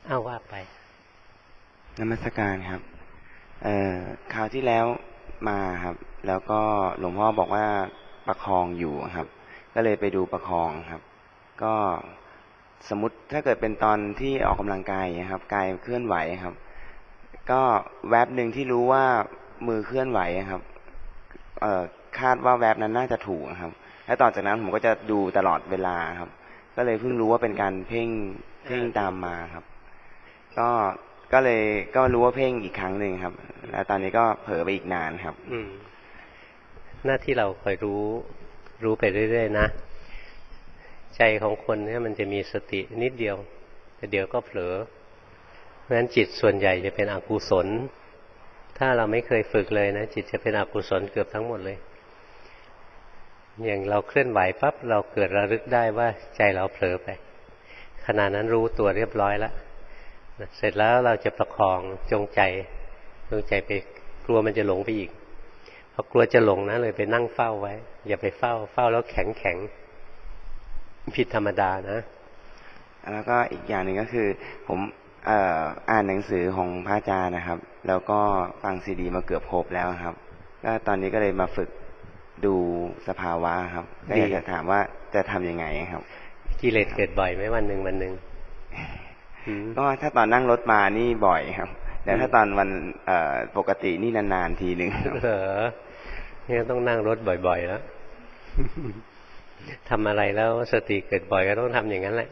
เอาว่าไปนมัสการครับคราวที่แล้วมาครับแล้วก็หลวงพ่อบอกว่าประคองอยู่ครับก็เลยไปดูประคองครับก็สมมติถ้าเกิดเป็นตอนที่ออกกำลังกายครับกายเคลื่อนไหวครับก็แวบหนึ่งที่รู้ว่ามือเคลื่อนไหวครับคาดว่าแวบนั้นน่าจะถูกครับแล้วต่อจากนั้นผมก็จะดูตลอดเวลาครับก็เลยเพิ่งรู้ว่าเป็นการเพ่งตามมาครับก็เลยก็รู้ว่าเพ่งอีกครั้งหนึ่งครับแล้วตอนนี้ก็เผลอไปอีกนานครับหน้าที่เราคอยรู้ไปเรื่อยๆนะใจของคนเนี่ยมันจะมีสตินิดเดียวแต่เดี๋ยวก็เผลอเพราะฉะนั้นจิตส่วนใหญ่จะเป็นอกุศลถ้าเราไม่เคยฝึกเลยนะจิตจะเป็นอกุศลเกือบทั้งหมดเลยอย่างเราเคลื่อนไหวปั๊บเราเกิดระลึกได้ว่าใจเราเผลอไปขณะนั้นรู้ตัวเรียบร้อยแล้วเสร็จแล้วเราจะประคองจงใจไปกลัวมันจะหลงไปอีกพอกลัวจะหลงนะเลยไปนั่งเฝ้าไว้อย่าไปเฝ้าแล้วแข็งผิดธรรมดานะแล้วก็อีกอย่างหนึ่งก็คือผมอ่านหนังสือของพระอาจารย์นะครับแล้วก็ฟังซีดีมาเกือบครบแล้วครับก็ตอนนี้ก็เลยมาฝึกดูสภาวะครับก็อยากจะถามว่าจะทำยังไงครับกิเลสเกิดบ่อยไหมวันหนึ่งก็ถ้าตอนนั่งรถมานี่บ่อยครับแต่ถ้าตอนวันปกตินี่นานๆทีหนึ่งเนี่ยต้องนั่งรถบ่อยๆแล้วทำอะไรแล้วสติเกิดบ่อยก็ต้องทำอย่างนั้นแหละ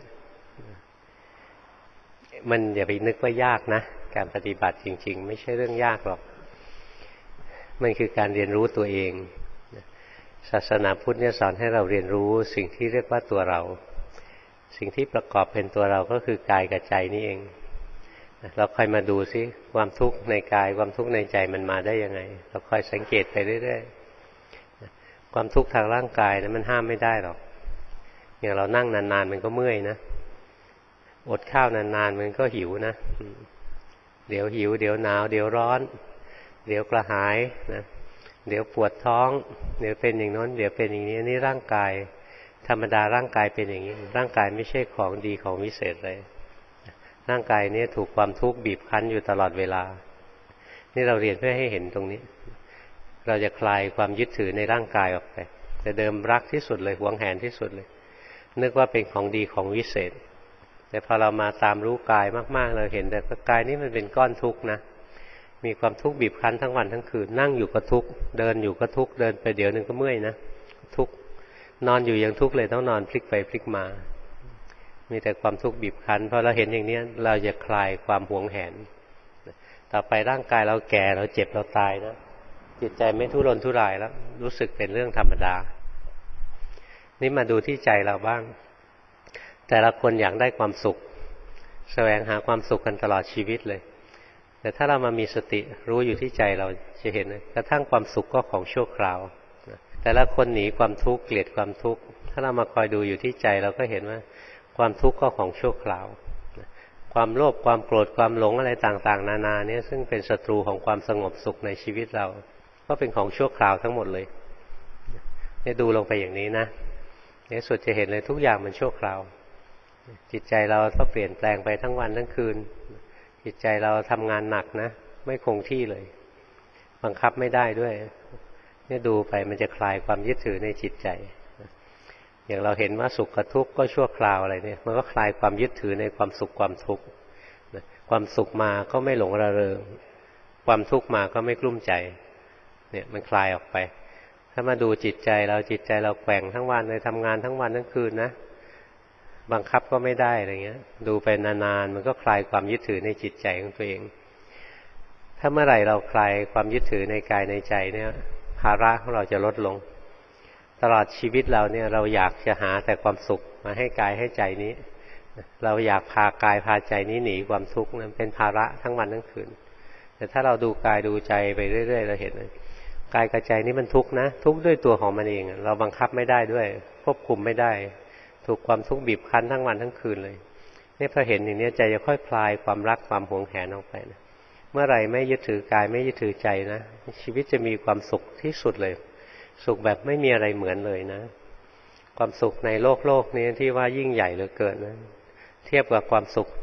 มันอย่าไปนึกว่ายากนะการปฏิบัติจริงๆไม่ใช่เรื่องยากหรอกมันคือการเรียนรู้ตัวเองศาสนาพุทธเนี่ยสอนให้เราเรียนรู้สิ่งที่เรียกว่าตัวเราสิ่งที่ประกอบเป็นตัวเราก็คือกายกับใจนี่เองเราค่อยมาดูซิความทุกข์ในกายความทุกข์ในใจมันมาได้ยังไงเราค่อยสังเกตไปเรื่อยๆความทุกข์ทางร่างกายนะมันห้ามไม่ได้หรอกอย่างเรานั่งนานๆมันก็เมื่อยนะอดข้าวนานๆมันก็หิวนะเดี๋ยวหิวเดี๋ยวหนาวเดี๋ยวร้อนเดี๋ยวกระหายนะเดี๋ยวปวดท้องเดี๋ยวเป็นอย่างนั้นเดี๋ยวเป็นอย่างนี้นี่ร่างกายธรรมดาร่างกายเป็นอย่างนี้ร่างกายไม่ใช่ของดีของวิเศษเลยร่างกายนี้ถูกความทุกข์บีบคั้นอยู่ตลอดเวลานี่เราเรียนเพื่อให้เห็นตรงนี้เราจะคลายความยึดถือในร่างกายออกไปแต่เดิมรักที่สุดเลยหวงแหนที่สุดเลยนึกว่าเป็นของดีของวิเศษแต่พอเรามาตามรู้กายมากๆเราเห็นแต่กายนี้มันเป็นก้อนทุกข์นะมีความทุกข์บีบคั้นทั้งวันทั้งคืนนั่งอยู่ก็ทุกข์เดินอยู่ก็ทุกข์เดินไปเดี๋ยวนึงก็เมื่อยนะทุกข์นอนอยู่ยังทุกข์เลยต้องนอนพลิกไปพลิกมามีแต่ความทุกข์บีบคั้นพอเราเห็นอย่างนี้เราจะคลายความหวงแหนต่อไปร่างกายเราแก่เราเจ็บเราตายนะจิตใจไม่ทุรนทุรายแล้วรู้สึกเป็นเรื่องธรรมดานี่มาดูที่ใจเราบ้างแต่ละคนอยากได้ความสุขแสวงหาความสุขกันตลอดชีวิตเลยแต่ถ้าเรามามีสติรู้อยู่ที่ใจเราจะเห็นกระทั่งความสุขก็ของชั่วคราวแต่ละคนหนีความทุกข์เกลียดความทุกข์ถ้าเรามาคอยดูอยู่ที่ใจเราก็เห็นว่าความทุกข์ก็ของชั่วคราวความโลภความโกรธความหลงอะไรต่างๆนานาเนี่ยซึ่งเป็นศัตรูของความสงบสุขในชีวิตเราก็เป็นของชั่วคราวทั้งหมดเลยเนี่ยดูลงไปอย่างนี้นะในสุดจะเห็นเลยทุกอย่างมันชั่วคราวจิตใจเราก็เปลี่ยนแปลงไปทั้งวันทั้งคืนจิตใจเราทำงานหนักนะไม่คงที่เลยบังคับไม่ได้ด้วยเนี่ยดูไปมันจะคลายความยึดถือในจิตใจอย่างเราเห็นว่าสุขกับทุกข์ก็ชั่วคราวอะไรเนี่ยมันก็คลายความยึดถือในความสุขความทุกข์ความสุขมาก็ไม่หลงระเริงความทุกข์มาก็ไม่กลุ้มใจเนี่ยมันคลายออกไปถ้ามาดูจิตใจเราแกว่งทั้งวันเลยทำงานทั้งวันทั้งคืนนะบังคับก็ไม่ได้อะไรเงี้ยดูไปนานๆมันก็คลายความยึดถือในจิตใจของตัวเองถ้าเมื่อไหร่เราคลายความยึดถือในกายในใจเนี่ยภาระของเราจะลดลงตลอดชีวิตเราเนี่ยเราอยากจะหาแต่ความสุขมาให้กายให้ใจนี้เราอยากพากายพาใจนี้หนีความทุกข์นั้นเป็นภาระทั้งวันทั้งคืนแต่ถ้าเราดูกายดูใจไปเรื่อยๆเราเห็นเลยกายกับใจนี้มันทุกข์นะทุกข์ด้วยตัวของมันเองเราบังคับไม่ได้ด้วยควบคุมไม่ได้ถูกความทุกข์บีบคั้นทั้งวันทั้งคืนเลยนี่พอเห็นอย่างนี้ใจจะค่อยคลายความรักความหวงแหนออกไปนะเมื่อไหร่ไม่ยึดถือกายไม่ยึดถือใจนะชีวิตจะมีความสุขที่สุดเลยสุขแบบไม่มีอะไรเหมือนเลยนะความสุขในโลกนี้ที่ว่ายิ่งใหญ่เหลือเกินนะเทียบกับความสุข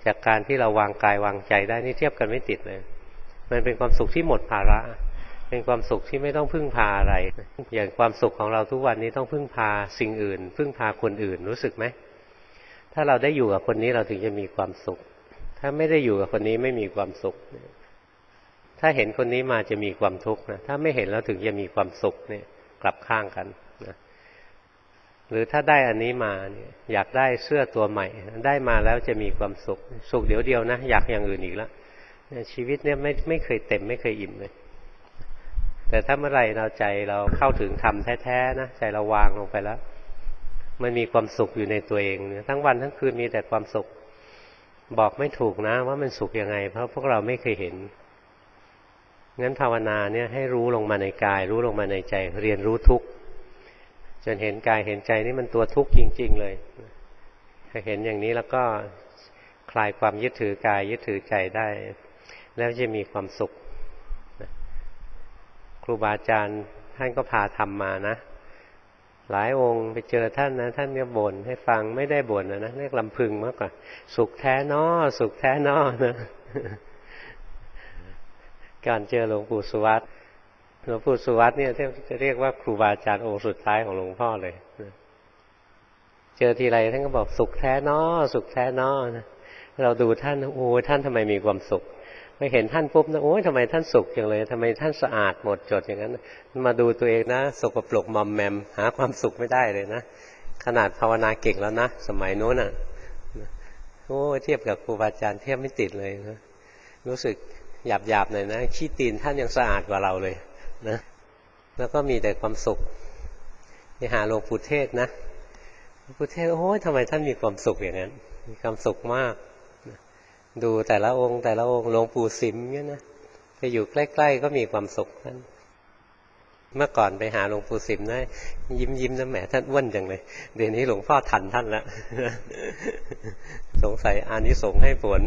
จากการที่เราวางกายวางใจได้นี่เทียบกันไม่ติดเลยมันเป็นความสุขที่หมดภาระเป็นความสุขที่ไม่ต้องพึ่งพาอะไรอย่างความสุขของเราทุกวันนี้ต้องพึ่งพาสิ่งอื่นพึ่งพาคนอื่นรู้สึกไหมถ้าเราได้อยู่กับคนนี้เราถึงจะมีความสุขถ้าไม่ได้อยู่กับคนนี้ไม่มีความสุขถ้าเห็นคนนี้มาจะมีความทุกข์นะถ้าไม่เห็นแล้วถึงจะมีความสุขเนี่ยกลับข้างกันนะหรือถ้าได้อันนี้มาเนี่ยอยากได้เสื้อตัวใหม่ได้มาแล้วจะมีความสุขสุขเดียวนะอยากอย่างอื่นอีกแล้วชีวิตเนี่ยไม่เคยเต็มไม่เคยอิ่มเลยแต่ถ้าเมื่อไหร่เราใจเราเข้าถึงธรรมแท้ๆนะใจเราวางลงไปแล้วมันมีความสุขอยู่ในตัวเองทั้งวันทั้งคืนมีแต่ความสุขบอกไม่ถูกนะว่ามันสุขยังไงเพราะพวกเราไม่เคยเห็นงั้นภาวนาเนี่ยให้รู้ลงมาในกายรู้ลงมาในใจเรียนรู้ทุกข์จนเห็นกายเห็นใจนี่มันตัวทุกข์จริงๆเลยถ้าเห็นอย่างนี้แล้วก็คลายความยึดถือกายยึดถือใจได้แล้วจะมีความสุขครูบาอาจารย์ท่านก็พาทำมานะหลายองค์ไปเจอท่านนะท่านก็บ่นให้ฟังไม่ได้บ่นนะเรียกลำพึงมากกว่าสุขแท้น้อสุขแท้น้อนะการเจอหลวงปู่สุวัตหลวงปู่สุวัตเนี่ยจะเรียกว่าครูบาอาจารย์องค์สุดท้ายของหลวงพ่อเลยเจอทีไรท่านก็บอกสุขแท้น้อสุขแท้น้อนะเราดูท่านโอ้ท่านทำไมมีความสุขไม่เห็นท่านปุ๊บนะโอ้ยทำไมท่านสุขอย่างเลยทำไมท่านสะอาดหมดจดอย่างนั้นมาดูตัวเองนะสกปรกมอมแมมหาความสุขไม่ได้เลยนะขนาดภาวนาเก่งแล้วนะสมัยโน้นอ่ะโอ้เทียบกับครูบาอาจารย์เทียบไม่ติดเลยนะรู้สึกหยาบๆหน่อยนะขี้ตีนท่านยังสะอาดกว่าเราเลยนะแล้วก็มีแต่ความสุขไปหาหลวงปู่เทศนะหลวงปู่เทศโอ้ยทำไมท่านมีความสุขอย่างนั้นมีความสุขมากดูแต่ละองค์แต่ละองค์หลวงปู่สิมเนี่ยนะไปอยู่ใกล้ๆก็มีความสุขท่านเมื่อก่อนไปหาหลวงปู่สิมนะยิ้มนะแหมท่านอ้วนจังเลยเดี๋ยวนี้หลวงพ่อทันท่านละสงสัยอานิสงส์ให้ผล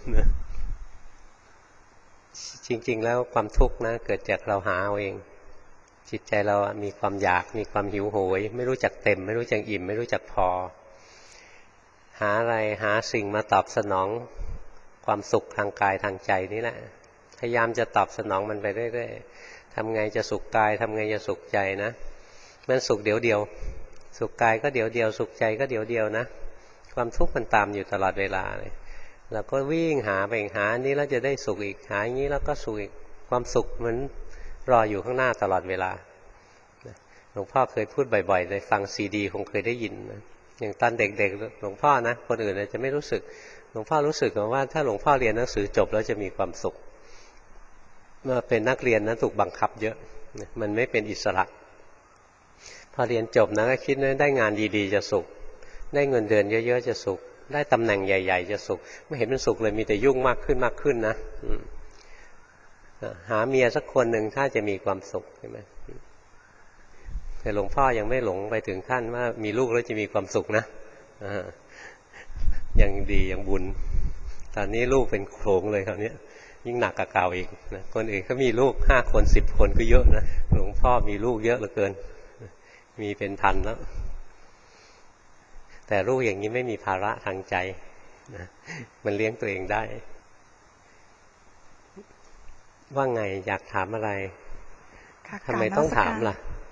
จริงๆแล้วความทุกข์นะเกิดจากเราหาเอาเองจิตใจเรามีความอยากมีความหิวโหยไม่รู้จักเต็มไม่รู้จักอิ่มไม่รู้จักพอหาอะไรหาสิ่งมาตอบสนองความสุขทางกายทางใจนี่แหละพยายามจะตอบสนองมันไปเรื่อยๆทำไงจะสุขกายทำไงจะสุขใจนะมันสุขเดียวสุขกายก็เดียวสุขใจก็เดียวนะความทุกข์มันตามอยู่ตลอดเวลาเลยเราก็วิ่งหาไปหานี้แล้วจะได้สุขอีกหาอย่างนี้แล้วก็สุขอีกความสุขมันรออยู่ข้างหน้าตลอดเวลาหลวงพ่อเคยพูดบ่อยๆในฟังซีดีคงเคยได้ยินนะอย่างตอนเด็กๆหลวงพ่อนะคนอื่นจะไม่รู้สึกหลวงพ่อรู้สึกว่าถ้าหลวงพ่อเรียนหนังสือจบแล้วจะมีความสุขเมื่อเป็นนักเรียนนะถูกบังคับเยอะมันไม่เป็นอิสระพอเรียนจบนะก็คิดว่าได้งานดีๆจะสุขได้เงินเดือนเยอะๆจะสุขได้ตำแหน่งใหญ่ๆจะสุขไม่เห็นมันสุขเลยมีแต่ยุ่งมากขึ้นนะหาเมียสักคนหนึ่งถ้าจะมีความสุขใช่ไหมแต่หลวงพ่อยังไม่หลงไปถึงขั้นว่ามีลูกแล้วจะมีความสุขนะยังดียังบุญตอนนี้ลูกเป็นโขลงเลยคราวนี้ยิ่งหนักกว่าเก่าอีกนะคนอื่นเขามีลูก5 คน10 คนก็เยอะนะหลวงพ่อมีลูกเยอะเหลือเกินมีเป็นพันแล้วแต่ลูกอย่างนี้ไม่มีภาระทางใจนะมันเลี้ยงตัวเองได้ว่าไงอยากถามอะไรทำไมต้องถามล่ะ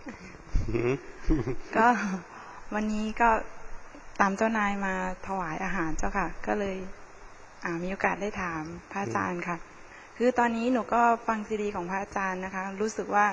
ก็วันนี้ก็ตามเจ้านายมาถวายอาหารเจ้าค่ะก็เลยมีโอกาสได้ถามพระอาจารย์ค่ะคือตอนนี้หนูก็ฟังซีดีของพระอาจารย์นะคะรู้สึกว่า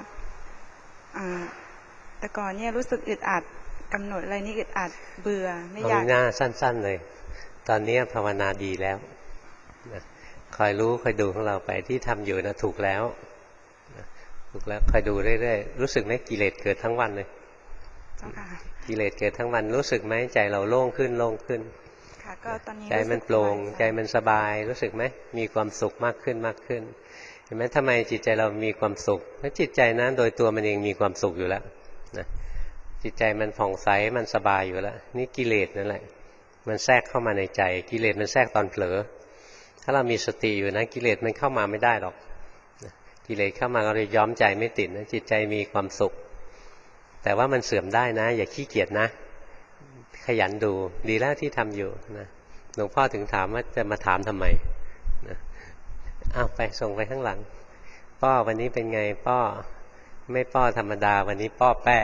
แต่ก่อนเนี่ยรู้สึกอึดอัดกำหนดอะไรนี่อึดอัดเบื่อไม่อยากหน้าสั้นๆเลยตอนนี้ภาวนาดีแล้วคอยรู้คอยดูของเราไปที่ทำอยู่นะถูกแล้วคอยดูเรื่อยๆรู้สึกไหมกิเลสเกิดทั้งวันเลยกิเลสเกิดทั้งวันรู้สึกไหมใจเราโล่งขึ้นค่ะก็ตอนนี้ใจมันโปร่งใจมันสบายรู้สึกไหมมีความสุขมากขึ้นเห็นไหมทำไมจิตใจเรามีความสุขเพราะจิตใจนั้นโดยตัวมันเองมีความสุขอยู่แล้วนะจิตใจมันผ่องใสมันสบายอยู่แล้วนี่กิเลสนั่นแหละมันแทรกเข้ามาในใจกิเลสมันแทรกตอนเผลอถ้าเรามีสติอยู่นะกิเลสมันเข้ามาไม่ได้หรอกกิเลสเข้ามาเราเลยย้อมใจไม่ติดนะจิตใจมีความสุขแต่ว่ามันเสื่อมได้นะอย่าขี้เกียจนะขยันดูดีแล้วที่ทำอยู่นะหลวงพ่อถึงถามว่าจะมาถามทำไมนะอ้าวไปส่งไปข้างหลังป้อวันนี้เป็นไงป้อไม่ป้อธรรมดาวันนี้ป้อแป้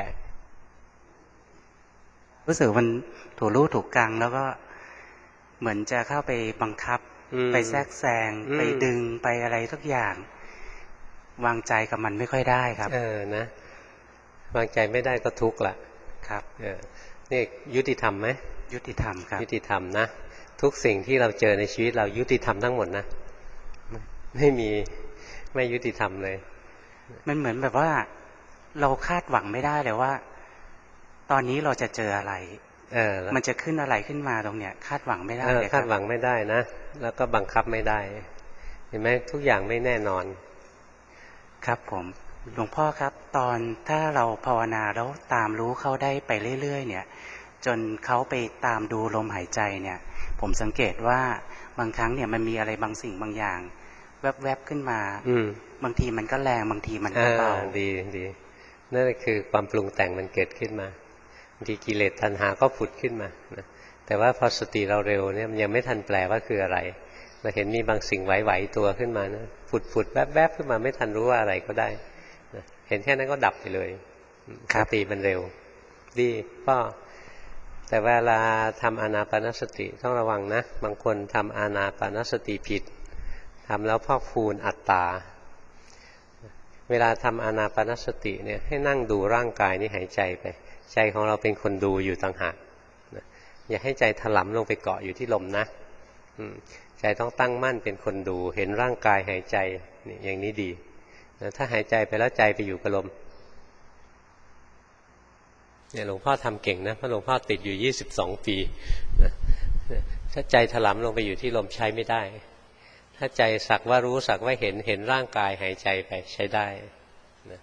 รู้สึกมันถูกรู้ถูกกลางแล้วก็เหมือนจะเข้าไปบังคับไปแทรกแซงไปดึงไปอะไรทุกอย่างวางใจกับมันไม่ค่อยได้ครับนะวางใจไม่ได้ก็ทุกข์ละครับนี่ยุติธรรมไหมยุติธรรมครับยุติธรรมนะทุกสิ่งที่เราเจอในชีวิตเรายุติธรรมทั้งหมดนะไม่มีไม่ยุติธรรมเลยมันเหมือนแบบว่าเราคาดหวังไม่ได้เลยว่าตอนนี้เราจะเจออะไรมันจะขึ้นอะไรขึ้นมาตรงเนี้ยคาดหวังไม่ได้เลยคาดหวังไม่ได้นะแล้วก็บังคับไม่ได้เห็นไหมทุกอย่างไม่แน่นอนครับผมหลวงพ่อครับตอนถ้าเราภาวนาแล้วตามรู้เขาได้ไปเรื่อยๆเนี่ยจนเขาไปตามดูลมหายใจเนี่ยผมสังเกตว่าบางครั้งเนี่ยมันมีอะไรบางสิ่งบางอย่างแวบๆขึ้นมาบางทีมันก็แรงบางทีมันก็เบาดีนั่นคือความปรุงแต่งมันเกิดขึ้นมาบางทีกิเลสตัณหาก็ผุดขึ้นมานะแต่ว่าพอสติเราเร็วเนี่ยมันยังไม่ทันแปลว่าคืออะไรเราเห็นมีบางสิ่งไหวๆตัวขึ้นมานะผุดแวบๆขึ้นมาไม่ทันรู้ว่าอะไรก็ได้นะเห็นแค่นั้นก็ดับไปเลยสติมันเร็วดีก็แต่เวลาทำอานาปานสติต้องระวังนะบางคนทำอานาปานสติผิดทำแล้วพอกพูนอัตตาเวลาทำอานาปานสติเนี่ยให้นั่งดูร่างกายนี่หายใจไปใจของเราเป็นคนดูอยู่ต่างหากอย่าให้ใจถลำลงไปเกาะอยู่ที่ลมนะใจต้องตั้งมั่นเป็นคนดูเห็นร่างกายหายใจนี่อย่างนี้ดีถ้าหายใจไปแล้วใจไปอยู่กับลมเนี่ยหลวงพ่อทำเก่งนะเพราะหลวงพ่อติดอยู่22 ปีนะถ้าใจถลำลงไปอยู่ที่ลมใช้ไม่ได้ถ้าใจสักว่ารู้สักว่าเห็นร่างกายหายใจไปใช้ได้นะ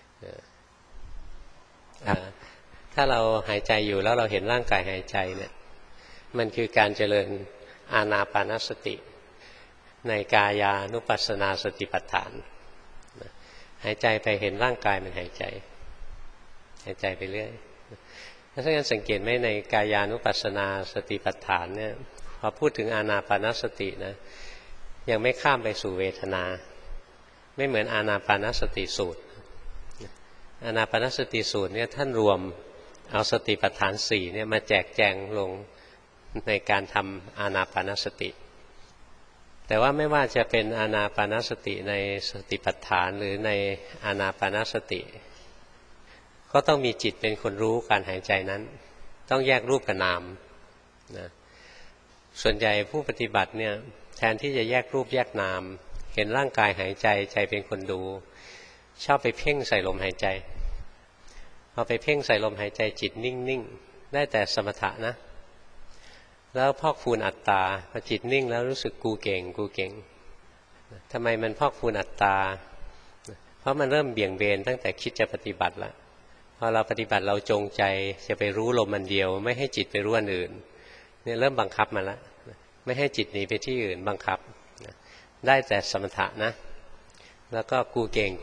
ถ้าเราหายใจอยู่แล้วเราเห็นร่างกายหายใจเนี่ยมันคือการเจริญอานาปานสติในกายานุปัสสนาสติปัฏฐานหายใจไปเห็นร่างกายมันหายใจไปเรื่อยถ้าอย่างนั้นสังเกตไหมในกายานุปัสสนาสติปัฏฐานเนี่ยพอพูดถึงอานาปานสตินะยังไม่ข้ามไปสู่เวทนาไม่เหมือนอานาปานสติสูตรอานาปานสติสูตรเนี่ยท่านรวมเอาสติปัฏฐาน4เนี่ยมาแจกแจงลงในการทำอานาปานสติแต่ว่าไม่ว่าจะเป็นอานาปานสติในสติปัฏฐานหรือในอานาปานสติก็ต้องมีจิตเป็นคนรู้การหายใจนั้นต้องแยกรูปกับนามนะส่วนใหญ่ผู้ปฏิบัติเนี่ยแทนที่จะแยกรูปแยกนามเห็นร่างกายหายใจใจเป็นคนดูชอบไปเพ่งใส่ลมหายใจพอไปเพ่งใส่ลมหายใจจิตนิ่งๆได้แต่สมถะนะแล้วพอกพูนอัตตาพอจิตนิ่งแล้วรู้สึกกูเก่งทำไมมันพอกพูนอัตตาเพราะมันเริ่มเบี่ยงเบนตั้งแต่คิดจะปฏิบัติแล้วพอเราปฏิบัติเราจงใจจะไปรู้ลมอันเดียวไม่ให้จิตไปรู้อันอื่นเนี่ยเริ่มบังคับมาแล้วไม่ให้จิตหนีไปที่อื่นบังคับได้แต่สมถะนะแล้วก็กูเก่ง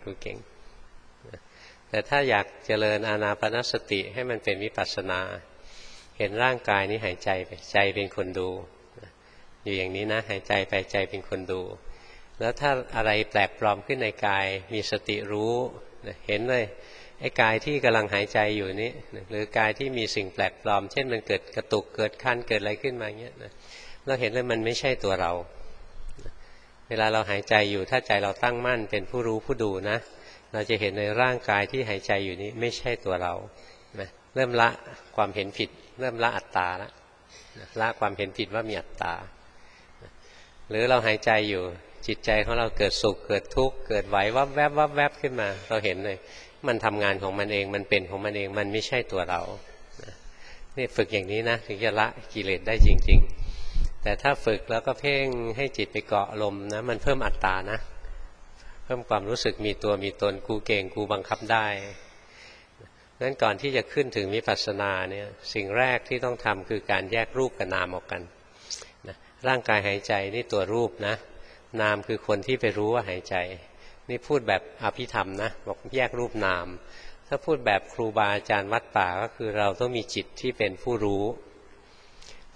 แต่ถ้าอยากเจริญอานาปานสติให้มันเป็นวิปัสสนาเห็นร่างกายนี้หายใจไปใจเป็นคนดูอยู่อย่างนี้นะหายใจไปใจเป็นคนดูแล้วถ้าอะไรแปลกปลอมขึ้นในกายมีสติรู้เห็นเลยไอ้กายที่กำลังหายใจอยู่นี้หรือกายที่มีสิ่งแปลกปลอมเช่นมันเกิดกระตุกเกิดคันเกิดอะไรขึ้นมาเงี้ยนะเราเห็นเลยมันไม่ใช่ตัวเราเวลาเราหายใจอยู่ถ้าใจเราตั้งมั่นเป็นผู้รู้ผู้ดูนะเราจะเห็นในร่างกายที่หายใจอยู่นี้ไม่ใช่ตัวเรานะเริ่มละความเห็นผิดเริ่มละอัตตาแล้วละความเห็นผิดว่ามีอัตตาหรือเราหายใจอยู่จิตใจของเราเกิดสุขเกิดทุกข์เกิดไหววับแวบขึ้นมาเราเห็นเลยมันทำงานของมันเองมันเป็นของมันเองมันไม่ใช่ตัวเรานี่ฝึกอย่างนี้นะถึงจะละกิเลสได้จริงๆแต่ถ้าฝึกแล้วก็เพ่งให้จิตไปเกาะลมนะมันเพิ่มอัตตานะเพิ่มความรู้สึกมีตัวมีตนกูเก่งกูบังคับได้งั้นก่อนที่จะขึ้นถึงวิปัสสนาเนี่ยสิ่งแรกที่ต้องทำคือการแยกรูปกับนามออกกันนะร่างกายหายใจนี่ตัวรูปนะนามคือคนที่ไปรู้ว่าหายใจนี่พูดแบบอภิธรรมนะบอกแยกรูปนามถ้าพูดแบบครูบาอาจารย์วัดป่าก็คือเราต้องมีจิตที่เป็นผู้รู้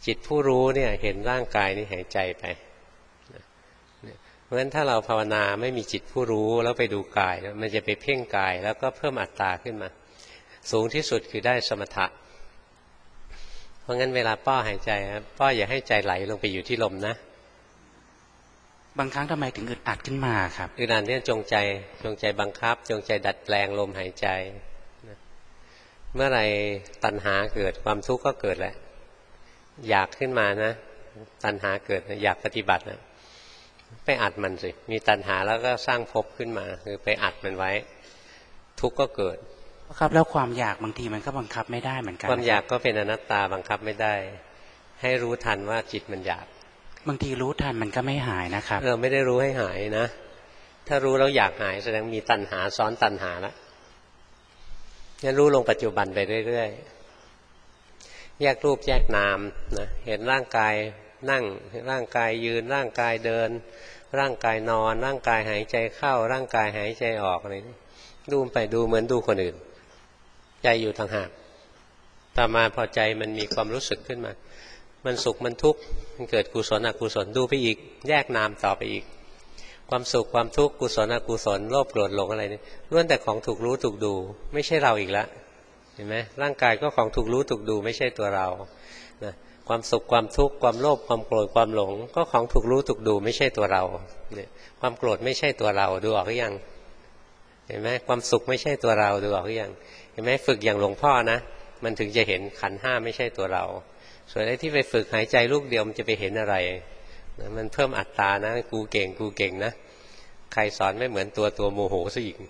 จิตผู้รู้เนี่ยเห็นร่างกายนี่หายใจไปเพราะฉะนั้นถ้าเราภาวนาไม่มีจิตผู้รู้แล้วไปดูกายมันจะไปเพ่งกายแล้วก็เพิ่มอัตตาขึ้นมาสูงที่สุดคือได้สมถะเพราะงั้นเวลาป้อหายใจป้ออย่าให้ใจไหลลงไปอยู่ที่ลมนะบางครั้งทำไมถึงอึดอัดขึ้นมาครับอึดอัดเนี่ยจงใจบังคับจงใจดัดแปลงลมหายใจเมื่อไรตัณหาเกิดความทุกข์ก็เกิดแหละอยากขึ้นมานะตัณหาเกิดอยากปฏิบัตินะไปอัดมันสิมีตัณหาแล้วก็สร้างภพขึ้นมาคือไปอัดมันไว้ทุกข์ก็เกิดครับแล้วความอยากบางทีมันก็บังคับไม่ได้เหมือนกันความอยากก็เป็นอนัตตาบังคับไม่ได้ให้รู้ทันว่าจิตมันอยากบางทีรู้ทันมันก็ไม่หายนะครับเราไม่ได้รู้ให้หายนะถ้ารู้แล้วอยากหายแสดงมีตัณหาซ้อนตัณหาแล้วงั้นรู้ลงปัจจุบันไปเรื่อยๆแยกรูปแยกนามนะเห็นร่างกายนั่งร่างกายยืนร่างกายเดินร่างกายนอนร่างกายหายใจเข้าร่างกายหายใจออกอะไรนี่ดูไปดูเหมือนดูคนอื่นใจอยู่ต่างหากต่อมาพอใจมันมีความรู้สึกขึ้นมามันสุขมันทุกข์มันเกิดกุศลอกุศลดูไปอีกแยกนามต่อไปอีกความสุขความทุกข์กุศลอกุศลโลภโกรธหลงอะไรนี่ล้วนแต่ของถูกรู้ถูกดูไม่ใช่เราอีกแล้วเห็นไหมร่างกายก็ของถูกรู้ถูกดูไม่ใช่ตัวเรานะความสุขความทุกข์ความโลภความโกรธความหลงก็ของถูกรู้ถูกดูไม่ใช่ตัวเราเนี่ยความโกรธไม่ใช่ตัวเราดูออกหรือยังเห็นไหมความสุขไม่ใช่ตัวเราดูออกหรือยังเห็นไหมฝึกอย่างหลวงพ่อนะมันถึงจะเห็นขันธ์ห้าไม่ใช่ตัวเราส่วนไอ้ที่ไปฝึกหายใจลูกเดียวมันจะไปเห็นอะไรนะมันเพิ่มอัตตานะกูเก่งนะใครสอนไม่เหมือนตัวโมโหซะอีก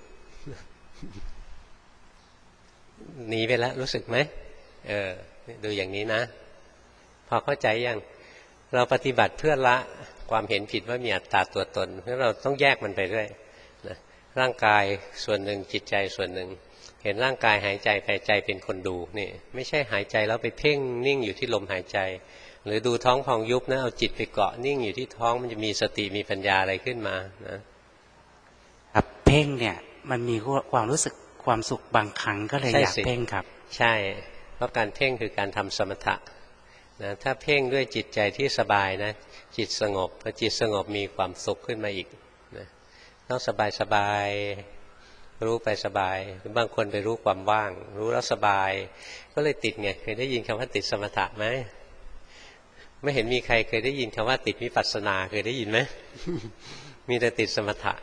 หนีไปแล้วรู้สึกไหมดูอย่างนี้นะพอเข้าใจยังเราปฏิบัติเพื่อละความเห็นผิดว่ามีอัตตาตัวตนเพราะเราต้องแยกมันไปเรื่อยนะร่างกายส่วนหนึ่งจิตใจส่วนหนึ่งเห็นร่างกายหายใจไปใจเป็นคนดูนี่ไม่ใช่หายใจแล้วไปเพ่งนิ่งอยู่ที่ลมหายใจหรือดูท้องพองยุบนะเอาจิตไปเกาะนิ่งอยู่ที่ท้องมันจะมีสติมีปัญญาอะไรขึ้นมานะครับเพ่งเนี่ยมันมีความรู้สึกความสุขบางครั้งก็เลยอยากเพ่งครับใช่เพราะการเพ่งคือการทำสมถะนะถ้าเพ่งด้วยจิตใจที่สบายนะจิตสงบพอจิตสงบมีความสุขขึ้นมาอีกนะต้องสบายรู้ไปสบายบางคนไปรู้ความว่างรู้แล้วสบายก็เลยติดไงเคยได้ยินคำว่าติดสมถะไหมไม่เห็นมีใครเคยได้ยินคำว่าติดวิปัสสนาเคยได้ยินไหม มีแต่ติดสมถะ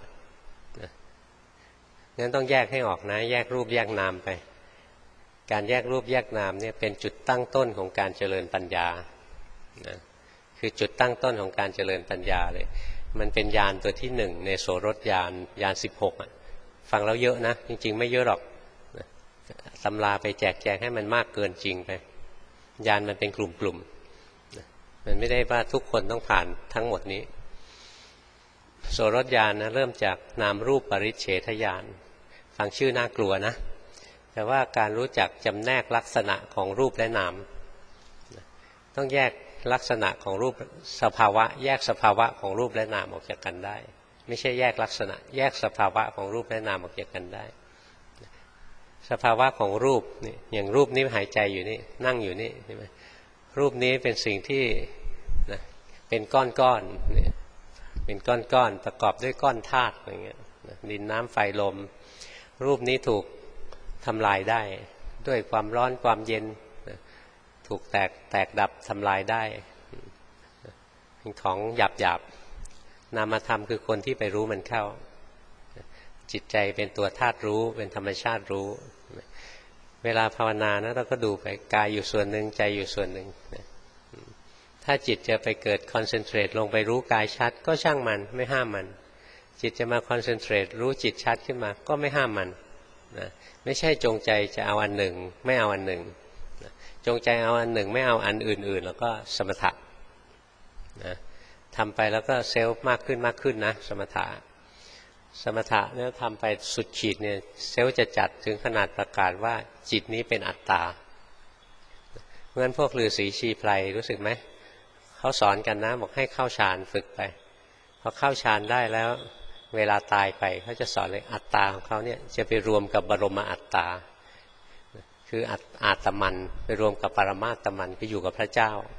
งั้นต้องแยกให้ออกนะแยกรูปแยกนามไปการแยกรูปแยกนามเนี่ยเป็นจุดตั้งต้นของการเจริญปัญญานะคือจุดตั้งต้นของการเจริญปัญญาเลยมันเป็นญาณตัวที่หนึ่งในโสรถญาณ16ฟังแล้วเยอะนะจริงๆไม่เยอะหรอกตำราไปแจกแจงให้มันมากเกินจริงไปญาณมันเป็นกลุ่มๆมันไม่ได้ว่าทุกคนต้องผ่านทั้งหมดนี้โสรถญาณนะเริ่มจากนามรูปปริเฉทญาณฟังชื่อน่ากลัวนะแต่ว่าการรู้จักจำแนกลักษณะของรูปและนามต้องแยกลักษณะของรูปสภาวะแยกสภาวะของรูปและนามออกจากกันได้ไม่ใช่แยกลักษณะแยกสภาวะของรูปและนามออกจากกันได้สภาวะของรูปนี่อย่างรูปนี้หายใจอยู่นี่นั่งอยู่นี่ใช่ไหมรูปนี้เป็นสิ่งที่นะเป็นก้อนๆเนี่ยเป็นก้อนๆประกอบด้วยก้อนธาตุอะไรเงี้ยดินน้ำไฟลมรูปนี้ถูกทำลายได้ด้วยความร้อนความเย็นถูกแตกดับทำลายได้เป็นของหยาบนามธรรมคือคนที่ไปรู้มันเข้าจิตใจเป็นตัวธาตุรู้เป็นธรรมชาติรู้เวลาภาวนานะเราก็ดูไปกายอยู่ส่วนหนึ่งใจอยู่ส่วนหนึ่งถ้าจิตจะไปเกิดคอนเซนเทรตลงไปรู้กายชัดก็ช่างมันไม่ห้ามมันจิตจะมาคอนเซนเทรตรู้จิตชัดขึ้นมาก็ไม่ห้ามมันนะไม่ใช่จงใจจะเอาอันหนึ่งไม่เอาอันหนึ่งนะจงใจเอาอันหนึ่งไม่เอาอันอื่นๆแล้วก็สมถะนะทำไปแล้วก็เซลฟ์มากขึ้นนะสมถะเนี่ยทำไปสุดขีดเนี่ยเซลล์จะจัดถึงขนาดประกาศว่าจิตนี้เป็นอัตตาเพราะฉะนั้นพวกฤาษีชีไพรรู้สึกไหมเขาสอนกันนะบอกให้เข้าฌานฝึกไปพอเข้าฌานได้แล้วเวลาตายไปเขาจะสอนเลยอัตตาของเขาเนี่ยจะไปรวมกับบรมอัตตาคืออาตมันไปรวมกับปรมาตมันไปอยู่กับพระเจ้า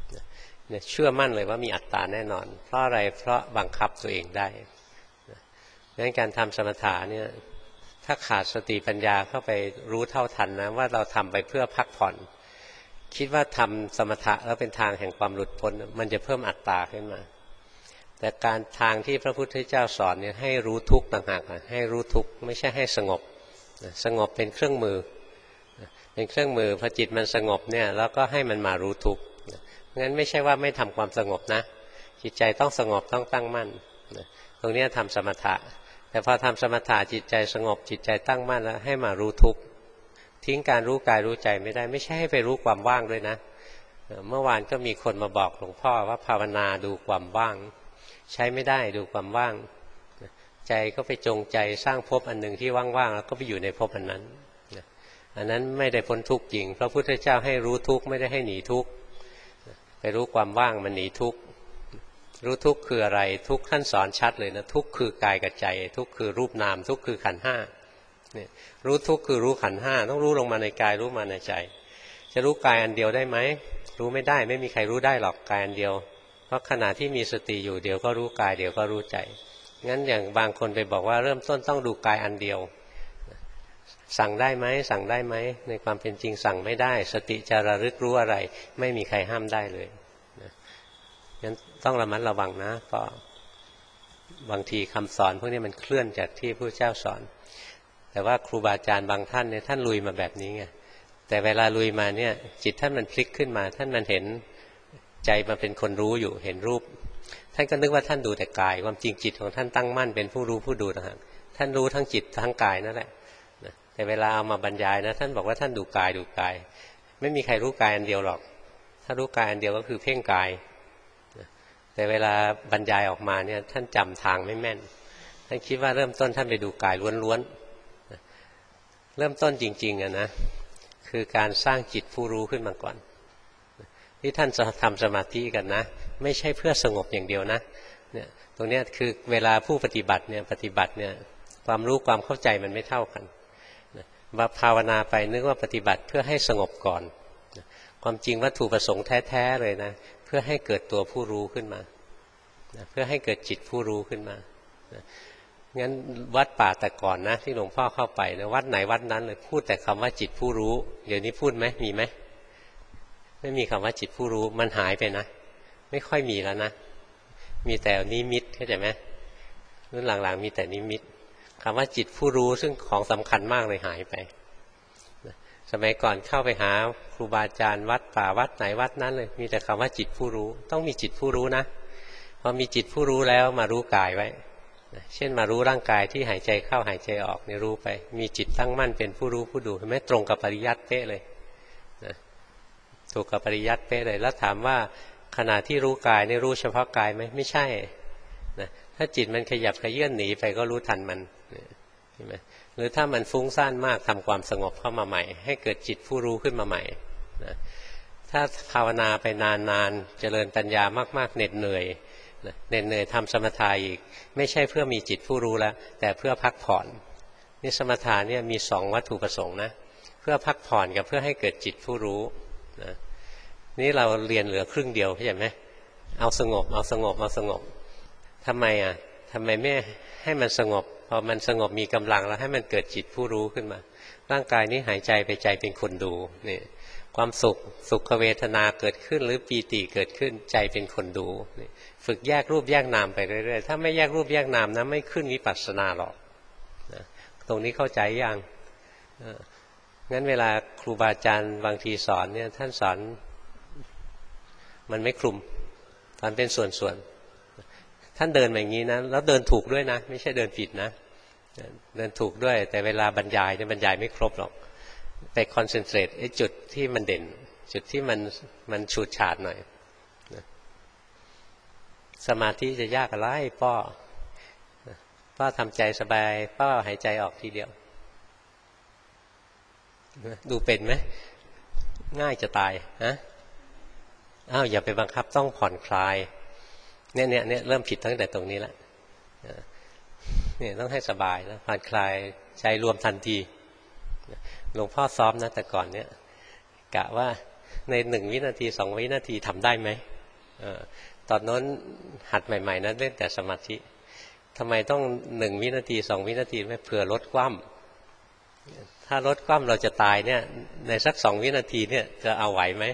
เนี่ยเชื่อมั่นเลยว่ามีอัตตาแน่นอนเพราะอะไรเพราะบังคับตัวเองได้ดังนั้นการทำสมถะเนี่ยถ้าขาดสติปัญญาเข้าไปรู้เท่าทันนะว่าเราทำไปเพื่อพักผ่อนคิดว่าทำสมถะแล้วเป็นทางแห่งความหลุดพ้นมันจะเพิ่มอัตตาขึ้นมาแต่การทางที่พระพุทธเจ้าสอนเนี่ยให้รู้ทุกข์ต่างหากให้รู้ทุกข์ไม่ใช่ให้สงบสงบเป็นเครื่องมือเป็นเครื่องมือพอจิตมันสงบเนี่ยแล้วก็ให้มันมารู้ทุกข์งั้นไม่ใช่ว่าไม่ทำความสงบนะจิตใจต้องสงบต้องตั้งมั่นตรงนี้ทำสมถะแต่พอทำสมถะจิตใจสงบจิตใจตั้งมั่นแล้วให้มารู้ทุกข์ทิ้งการรู้กายรู้ใจไม่ได้ไม่ใช่ให้ไปรู้ความว่างด้วยนะเมื่อวานก็มีคนมาบอกหลวงพ่อว่าภาวนาดูความว่างใช้ไม่ได้ดูความว่างใจก็ไปจงใจสร้างภพอันหนึ่งที่ว่างๆแล้วก็ไปอยู่ในภพอันนั้นอันนั้นไม่ได้พ้นทุกข์จริงพระพุทธเจ้าให้รู้ทุกข์ไม่ได้ให้หนีทุกข์ไปรู้ความว่างมันหนีทุกข์รู้ทุกข์คืออะไรทุกข์ท่านสอนชัดเลยนะทุกข์คือกายกับใจทุกข์คือรูปนามทุกข์คือขันธ์ห้าเนี่ยรู้ทุกข์คือรู้ขันธ์ห้าต้องรู้ลงมาในกายรู้มาในใจจะรู้กายอันเดียวได้ไหมรู้ไม่ได้ไม่มีใครรู้ได้หรอกกายอันเดียวเพราะขณะที่มีสติอยู่เดี๋ยวก็รู้กายเดี๋ยวก็รู้ใจงั้นอย่างบางคนไปบอกว่าเริ่มต้นต้องดูกายอันเดียวสั่งได้ไหมสั่งได้ไหมในความเป็นจริงสั่งไม่ได้สติจะระลึกรู้อะไรไม่มีใครห้ามได้เลยงั้นต้องระมัดระวังนะเพราะบางทีคำสอนพวกนี้มันเคลื่อนจากที่พระเจ้าสอนแต่ว่าครูบาอาจารย์บางท่านเนี่ยท่านลุยมาแบบนี้ไงแต่เวลาลุยมาเนี่ยจิตท่านมันพลิกขึ้นมาท่านมันเห็นใจมันเป็นคนรู้อยู่เห็นรูปท่านก็นึกว่าท่านดูแต่กายความจริงจิตของท่านตั้งมั่นเป็นผู้รู้ผู้ดูนะฮะท่านรู้ทั้งจิตทั้งกายนั่นแหละแต่เวลาเอามาบรรยายนะท่านบอกว่าท่านดูกายดูกายไม่มีใครรู้กายอันเดียวหรอกถ้ารู้กายอันเดียวก็คือเพ่งกายแต่เวลาบรรยายออกมาเนี่ยท่านจำทางไม่แม่นท่านคิดว่าเริ่มต้นท่านไปดูกายล้วนๆเริ่มต้นจริงๆนะคือการสร้างจิตผู้รู้ขึ้นมาก่อนที่ท่านจะทำสมาธิกันนะไม่ใช่เพื่อสงบอย่างเดียวนะเนี่ยตรงนี้คือเวลาผู้ปฏิบัติเนี่ยความรู้ความเข้าใจมันไม่เท่ากันมาภาวนาไปนึกว่าปฏิบัติเพื่อให้สงบก่อนความจริงวัตถุประสงค์แท้ๆเลยนะเพื่อให้เกิดตัวผู้รู้ขึ้นมาเพื่อให้เกิดจิตผู้รู้ขึ้นมางั้นวัดป่าแต่ก่อนนะที่หลวงพ่อเข้าไปนะวัดไหนวัดนั้นเลยพูดแต่คำว่าจิตผู้รู้เดี๋ยวนี้พูดไหมมีไหมไม่มีคำว่าจิตผู้รู้มันหายไปนะไม่ค่อยมีแล้วนะมีแต่นิมิตเข้าใจไหมรุ่นหลังๆมีแต่นิมิตคำว่าจิตผู้รู้ซึ่งของสำคัญมากเลยหายไปสมัยก่อนเข้าไปหาครูบาอาจารย์วัดป่าวัดไหนวัดนั้นเลยมีแต่คำว่าจิตผู้รู้ต้องมีจิตผู้รู้นะพอมีจิตผู้รู้แล้วมารู้กายไว้เช่นมารู้ร่างกายที่หายใจเข้าหายใจออกเนี่ยรู้ไปมีจิตตั้งมั่นเป็นผู้รู้ผู้ดูเห็นไหมตรงกับปริยัติเป๊ะเลยถูกกับปริยัติเป๊ะเลยแล้วถามว่าขณะที่รู้กายนี่รู้เฉพาะกายไหมไม่ใช่นะถ้าจิตมันขยับขยื่นหนีไปก็รู้ทันมันเห็นไหมหรือถ้ามันฟุ้งซ่านมากทำความสงบเข้ามาใหม่ให้เกิดจิตผู้รู้ขึ้นมาใหม่นะถ้าภาวนาไปนานๆเจริญปัญญามากๆเหน็ดเหนื่อยทำสมถะอีกไม่ใช่เพื่อมีจิตผู้รู้แล้วแต่เพื่อพักผ่อนนี่สมถะเนี่ยมี2วัตถุประสงค์นะเพื่อพักผ่อนกับเพื่อให้เกิดจิตผู้รู้นะนี่เราเรียนเหลือครึ่งเดียวเข้าใจไหมเอาสงบทำไมทำไมไม่ให้มันสงบพอมันสงบมีกำลังแล้วให้มันเกิดจิตผู้รู้ขึ้นมาร่างกายนี้หายใจไปใจเป็นคนดูนี่ความสุขเวทนาเกิดขึ้นหรือปีติเกิดขึ้นใจเป็นคนดูนี่ฝึกแยกรูปแยกนามไปเรื่อยๆถ้าไม่แยกรูปแยกนามนะไม่ขึ้นวิปัสสนาหรอกนะตรงนี้เข้าใจยังงั้นเวลาครูบาอาจารย์บางทีสอนเนี่ยท่านสอนมันไม่คลุมตอนเป็นส่วนท่านเดินอย่างนี้นะแล้วเดินถูกด้วยนะไม่ใช่เดินผิดนะเดินถูกด้วยแต่เวลาบรรยายเนี่ยบรรยายไม่ครบหรอกไปคอนเซนเทรตไอ้จุดที่มันเด่นจุดที่มันฉูดฉาดหน่อยสมาธิจะยากอะไรป้อทำใจสบายป้อหายใจออกทีเดียวดูเป็นไหมง่ายจะตายฮะอ้าวอย่าไปบังคับต้องผ่อนคลายเนี่ยเริ่มผิดตั้งแต่ตรงนี้แล้วเนี่ยต้องให้สบายแล้วผ่อนคลายใจรวมทันทีหลวงพ่อซ้อมนะแต่ก่อนเนี่ยกะว่าใน1 วินาที2 วินาทีทำได้ไหมตอนนั้นหัดใหม่ๆนะเล่นแต่สมาธิทำไมต้อง1 วินาที2 วินาทีไม่เผื่อลดคว่ำถ้าลดคว่ำเราจะตายเนี่ยในสัก2 วินาทีเนี่ยจะเอาไหวไหม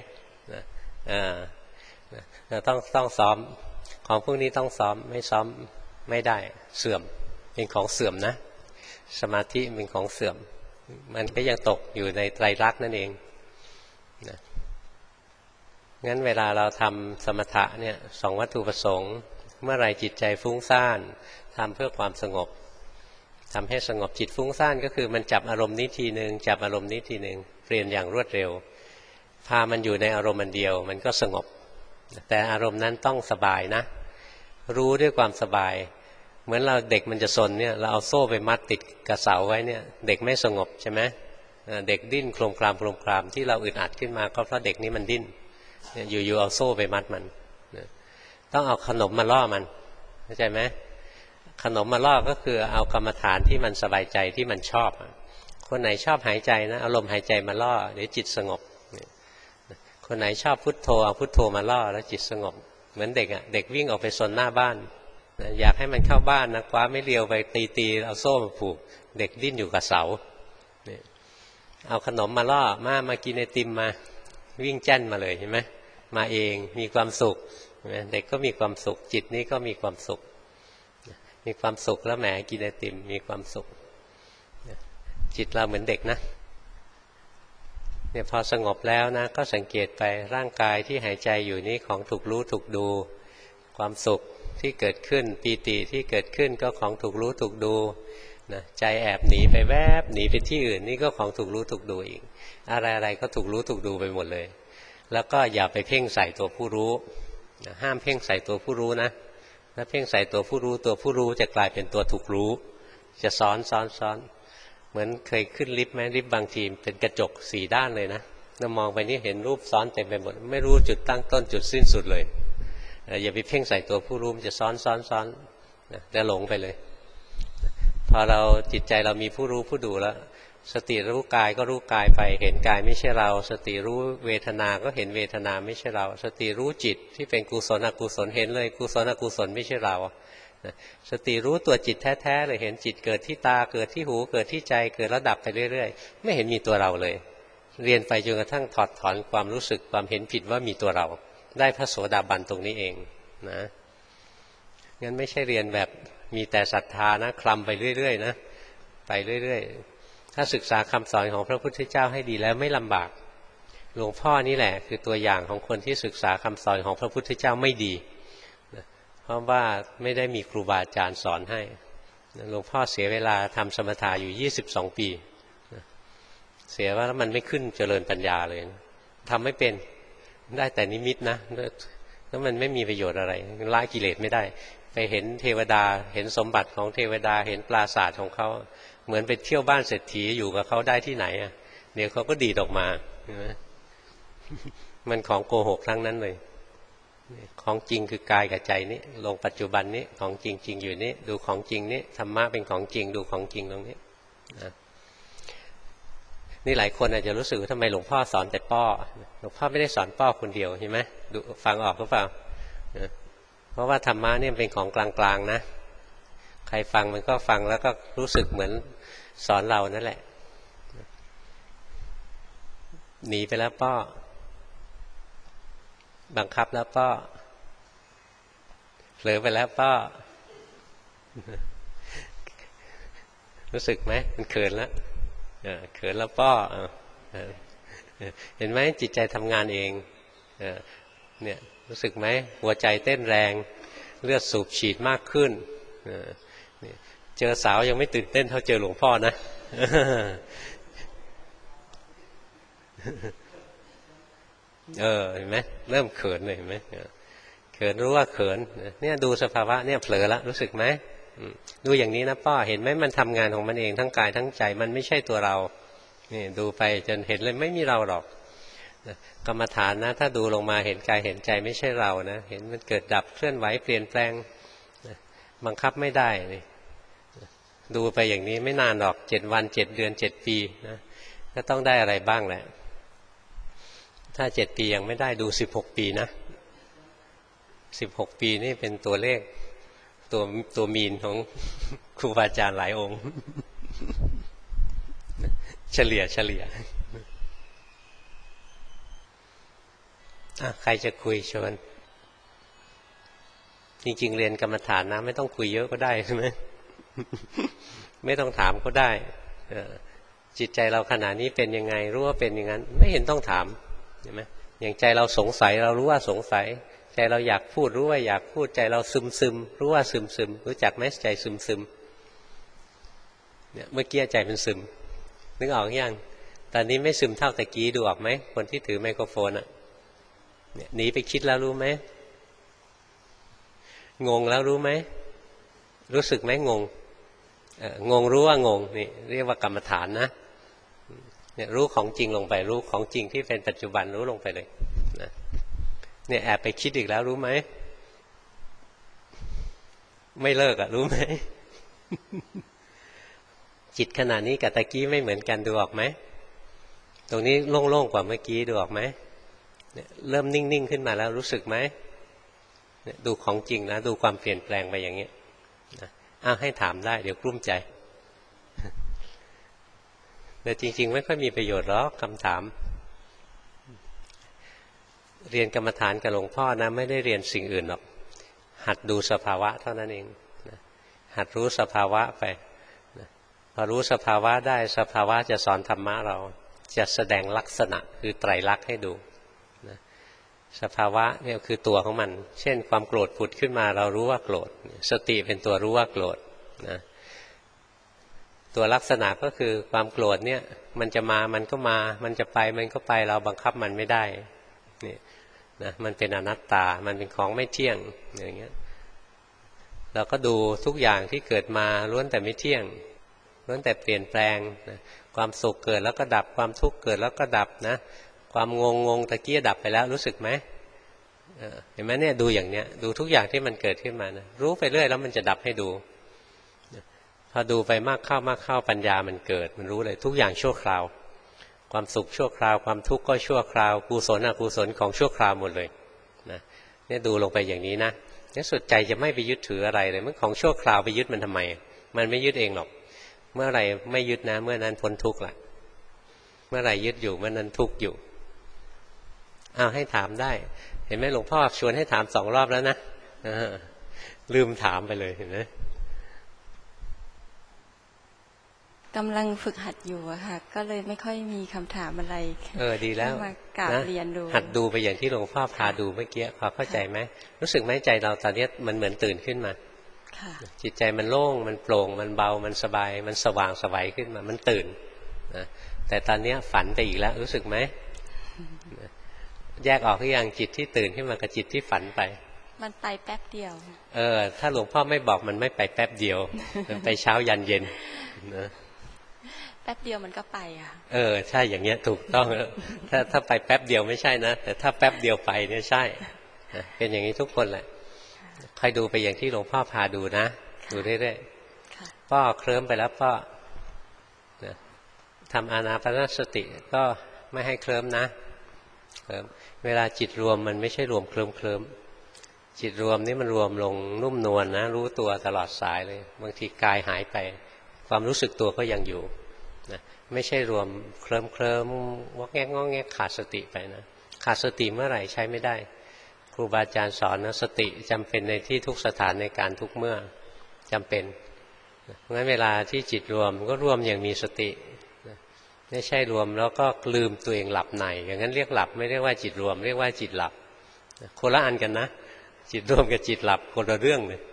เราต้องซ้อมของพวกนี้ต้องซ้อมไม่ซ้อมไม่ได้เสื่อมเป็นของเสื่อมนะสมาธิเป็นของเสื่อมมันก็ยังตกอยู่ในไตรลักษณ์นั่นเองนะงั้นเวลาเราทำสมถะเนี่ย2 วัตถุประสงค์เมื่อไรจิตใจฟุ้งซ่านทำเพื่อความสงบทำให้สงบจิตฟุ้งซ่านก็คือมันจับอารมณ์นี้ทีนึงจับอารมณ์นี้ทีนึงเปลี่ยนอย่างรวดเร็วพามันอยู่ในอารมณ์อันเดียวมันก็สงบแต่อารมณ์นั้นต้องสบายนะรู้ด้วยความสบายเหมือนเราเด็กมันจะซนเนี่ยเราเอาโซ่ไปมัดติดกับเสาไว้เนี่ยเด็กไม่สงบใช่ไหมเด็กดิ้นโครมครามโครมครามที่เราอึดอัดขึ้นมาก็เพราะเด็กนี้มันดิ้นอยู่ๆเอาโซ่ไปมัดมันต้องเอาขนมมาล่อมันเข้าใจไหมขนมมาล่อก็คือเอากรรมฐานที่มันสบายใจที่มันชอบคนไหนชอบหายใจนะเอาลมหายใจมาล่อเดี๋ยวจิตสงบคนไหนชอบพุทโธเอาพุทโธมาล่อแล้วจิตสงบเหมือนเด็กเด็กวิ่งออกไปซนหน้าบ้านอยากให้มันเข้าบ้านนะคว้าไม่เลียวไปตีเอาโซ่มาผูกเด็กดิ้นอยู่กับเสาเอาขนมมาล่อมากินไอติมมาวิ่งแจ้นมาเลยเห็นไหมมาเองมีความสุขเด็กก็มีความสุขจิตนี้ก็มีความสุขมีความสุขแล้วแหมกินไอติมมีความสุขจิตเราเหมือนเด็กนะเนี่ยพอสงบแล้วนะก็สังเกตไปร่างกายที่หายใจอยู่นี้ของถูกรู้ถูกดูความสุขที่เกิดขึ้นปีติที่เกิดขึ้นก็ของถูกรู้ถูกดูนะใจแอบหนีไปแวบหนีไปที่อื่นนี่ก็ของถูกรู้ถูกดูอีกอะไรๆก็ถูกรู้ถูกดูไปหมดเลยแล้วก็อย่าไปเพ่งใส่ตัวผู้รู้นะห้ามเพ่งใส่ตัวผู้รู้นะถ้าเพ่งใส่ตัวผู้รู้จะกลายเป็นตัวถูกรู้จะซ้อนเหมือนเคยขึ้นลิฟต์ไหมลิฟต์บางทีเป็นกระจก4 ด้านเลยนะเรามองไปนี่เห็นรูปซ้อนเต็มไปหมดไม่รู้จุดตั้งต้นจุดสิ้นสุดเลยอย่าไปเพ่งใส่ตัวผู้รู้มันจะซ้อนจะหลงไปเลยพอเราจิตใจเรามีผู้รู้ผู้ดูแล้วสติรู้กายก็รู้กายไปเห็นกายไม่ใช่เราสติรู้เวทนาก็เห็นเวทนาไม่ใช่เราสติรู้จิตที่เป็นกุศลอกุศลเห็นเลยกุศลอกุศลไม่ใช่เราสติรู้ตัวจิตแท้ๆเลยเห็นจิตเกิดที่ตาเกิดที่หูเกิดที่ใจเกิดแล้วดับไปเรื่อยๆไม่เห็นมีตัวเราเลยเรียนไปจนกระทั่งถอดถอนความรู้สึกความเห็นผิดว่ามีตัวเราได้พระโสดาบันตรงนี้เองนะงั้นไม่ใช่เรียนแบบมีแต่ศรัทธานะคลำไปเรื่อยๆนะไปเรื่อยๆถ้าศึกษาคำสอนของพระพุทธเจ้าให้ดีแล้วไม่ลำบากหลวงพ่อนี่แหละคือตัวอย่างของคนที่ศึกษาคำสอนของพระพุทธเจ้าไม่ดีเพราะว่าไม่ได้มีครูบาอาจารย์สอนให้หลวงพ่อเสียเวลาทำสมถะอยู่22 ปีเสียว่าแล้วมันไม่ขึ้นเจริญปัญญาเลยทำไม่เป็นได้แต่นิมิตนะแล้วมันไม่มีประโยชน์อะไรละกิเลสไม่ได้ไปเห็นเทวดาเห็นสมบัติของเทวดาเห็นปราสาทของเขาเหมือนไปเที่ยวบ้านเศรษฐีอยู่กับเขาได้ที่ไหนอ่ะเดี๋ยวเขาก็ดีดออกมามันของโกหกทั้งนั้นเลยของจริงคือกายกับใจนี้ลงปัจจุบันนี้ของจริงอยู่นี้ดูของจริงนี้ธรรมะเป็นของจริงดูของจริงตรงนี้นี่หลายคนอาจจะรู้สึกว่าทำไมหลวงพ่อสอนแต่ป้อหลวงพ่อไม่ได้สอนป้อคนเดียวเห็นไหมดูฟังออกหรือเปล่าเพราะว่าธรรมะเนี่ยเป็นของกลางๆนะใครฟังมันก็ฟังแล้วก็รู้สึกเหมือนสอนเรานั่นแหละหนีไปแล้วป้อบังคับแล้วป้อเผลอไปแล้วป้อรู้สึกไหมมันเขินแล้วเขินแล้วป้อเห็นไหมจิตใจทำงานเองเนี่ยรู้สึกไหมหัวใจเต้นแรงเลือดสูบฉีดมากขึ้นเจอสาวยังไม่ตื่นเต้นเท่าเจอหลวงพ่อนะเห็นไหมเริ่มเขินเลยเห็นไหมเขินรู้ว่าเขินเนี่ยดูสภาวะเนี่ยเผลอแล้วรู้สึกไหมดูอย่างนี้นะป้อเห็นไหมมันทำงานของมันเองทั้งกายทั้งใจมันไม่ใช่ตัวเรานี่ดูไปจนเห็นเลยไม่มีเราหรอกกรรมฐานนะถ้าดูลงมาเห็นกายเห็นใจไม่ใช่เรานะเห็นมันเกิดดับเคลื่อนไหวเปลี่ยนแปลงบังคับไม่ได้นี่ดูไปอย่างนี้ไม่นานหรอก7 วัน7 เดือน7 ปีนะก็ต้องได้อะไรบ้างแหละถ้าถ้า7 ปียังไม่ได้ดู16 ปีนะ16 ปีนี่เป็นตัวเลขตัวมีนของครูบาอาจารย์หลายองค์เฉลี่ยใครจะคุยชวนจริงๆเรียนกรรมฐานนะไม่ต้องคุยเยอะก็ได้ใช่ไหม ไม่ต้องถามก็ได้จิตใจเราขณะนี้เป็นยังไงรู้ว่าเป็นอย่างนั้นไม่เห็นต้องถามเห็นไหมอย่างใจเราสงสัยเรารู้ว่าสงสัยใจเราอยากพูดรู้ว่าอยากพูดใจเราซึมรู้ว่าซึมรู้จักไหมใจซึมเนี่ยเมื่อกี้ใจเป็นซึมนึกออกยังตอนนี้ไม่ซึมเท่าตะกี้ดูออกไหมคนที่ถือไมโครโฟนเนี่ยหนีไปคิดแล้วรู้ไหมงงแล้วรู้ไหมรู้สึกไหมงงรู้ว่างงนี่เรียกว่ากรรมฐานนะเนี่ยรู้ของจริงลงไปรู้ของจริงที่เป็นปัจจุบันรู้ลงไปเลยนะเนี่ยแอบไปคิดอีกแล้วรู้ไหมไม่เลิกรู้ไหม จิตขณะนี้กับตะกี้ไม่เหมือนกันดูออกไหมตรงนี้โล่งๆกว่าเมื่อกี้ดูออกไหมเนี่ยเริ่มนิ่งๆขึ้นมาแล้วรู้สึกไหมเนี่ยดูของจริงนะดูความเปลี่ยนแปลงไปอย่างนี้นะให้ถามได้เดี๋ยวกลุ้มใจแต่จริงๆไม่ค่อยมีประโยชน์หรอกคำถามเรียนกรรมฐานกับหลวงพ่อนะไม่ได้เรียนสิ่งอื่นหรอกหัดดูสภาวะเท่านั้นเองนะหัดรู้สภาวะไปนะพอรู้สภาวะได้สภาวะจะสอนธรรมะเราจะแสดงลักษณะคือไตรลักษณ์ให้ดูนะสภาวะเนี่ยคือตัวของมันเช่นความโกรธผุดขึ้นมาเรารู้ว่าโกรธสติเป็นตัวรู้ว่าโกรธนะตัวลักษณะก็คือความโกรธเนี่ยมันจะมามันก็มามันจะไปมันก็ไปเราบังคับมันไม่ได้นี่นะมันเป็นอนัตตามันเป็นของไม่เที่ยงอย่างเงี้ยเราก็ดูทุกอย่างที่เกิดมาล้วนแต่ไม่เที่ยงล้วนแต่เปลี่ยนแปลงนะความสุขเกิดแล้วก็ดับความทุกข์เกิดแล้วก็ดับนะความงงตะกี้ดับไปแล้วรู้สึกไหมเห็นไหมเนี่ยดูอย่างเนี้ยดูทุกอย่างที่มันเกิดขึ้นมานะรู้ไปเรื่อยแล้วมันจะดับให้ดูพอดูไปมากเข้าปัญญามันเกิดมันรู้เลยทุกอย่างชั่วคราวความสุขชั่วคราวความทุกข์ก็ชั่วคราวกุศลอกุศลของชั่วคราวหมดเลยนะเนี่ยดูลงไปอย่างนี้นะเนี่ยสุดใจจะไม่ไปยึดถืออะไรเลยมันของชั่วคราวไปยึดมันทำไมมันไม่ยึดเองหรอกเมื่อไหร่ไม่ยึดนะเมื่อนั้นพ้นทุกข์ละเมื่อไหร่ยึดอยู่เมื่อนั้นทุกข์อยู่ให้ถามได้เห็นไหมหลวงพ่อชวนให้ถาม2 รอบแล้วนะลืมถามไปเลยเห็นไหมกำลังฝึกหัดอยู่อะค่ะก็เลยไม่ค่อยมีคำถามอะไรดีแล้วมากราบเรียนดูหัดดูไปอย่างที่หลวงพ่อพาดูเมื่อกี้พอเข้าใจไหมรู้สึกไหมใจเราตอนนี้มันเหมือนตื่นขึ้นมาจิตใจมันโล่งมันโปร่งมันเบามันสบายมันสว่างสวัยขึ้นมามันตื่นนะแต่ตอนนี้ฝันไปอีกแล้วรู้สึกไหมแยกออกหรือยังจิตที่ตื่นขึ้นมากับจิตที่ฝันไปมันไปแป๊บเดียวถ้าหลวงพ่อไม่บอกมันไม่ไปแป๊บเดียวมันไปเช้ายันเย็นนะแป๊บเดียวมันก็ไปใช่อย่างเงี้ยถูกต้องถ้าไปแป๊บเดียวไม่ใช่นะแต่ถ้าแป๊บเดียวไปเนี่ยใช่เป็นอย่างนี้ทุกคนแหละใครดูไปอย่างที่หลวงพ่อพาดูนะดูเรื่อยๆป้อเคลิ้มไปแล้วป้อทำอานาปานสติก็ไม่ให้เคลิ้มนะเวลาจิตรวมมันไม่ใช่รวมเคลิ้มจิตรวมนี่มันรวมลงนุ่มนวลนะรู้ตัวตลอดสายเลยบางทีกายหายไปความรู้สึกตัวก็ยังอยู่นะไม่ใช่รวมเคลิ้มวอกแงกงอแงกขาดสติไปนะขาดสติเมื่อไหร่ใช้ไม่ได้ครูบาอาจารย์สอนนะสติจำเป็นในที่ทุกสถานในการทุกเมื่อจำเป็นเพราะงั้นเวลาที่จิตรวมก็รวมอย่างมีสติไม่ใช่รวมแล้วก็ลืมตัวเองหลับในอย่างนั้นเรียกหลับไม่เรียกว่าจิตรวมเรียกว่าจิตหลับคนละอันกันนะจิตรวมกับจิตหลับคนละเรื่องเลย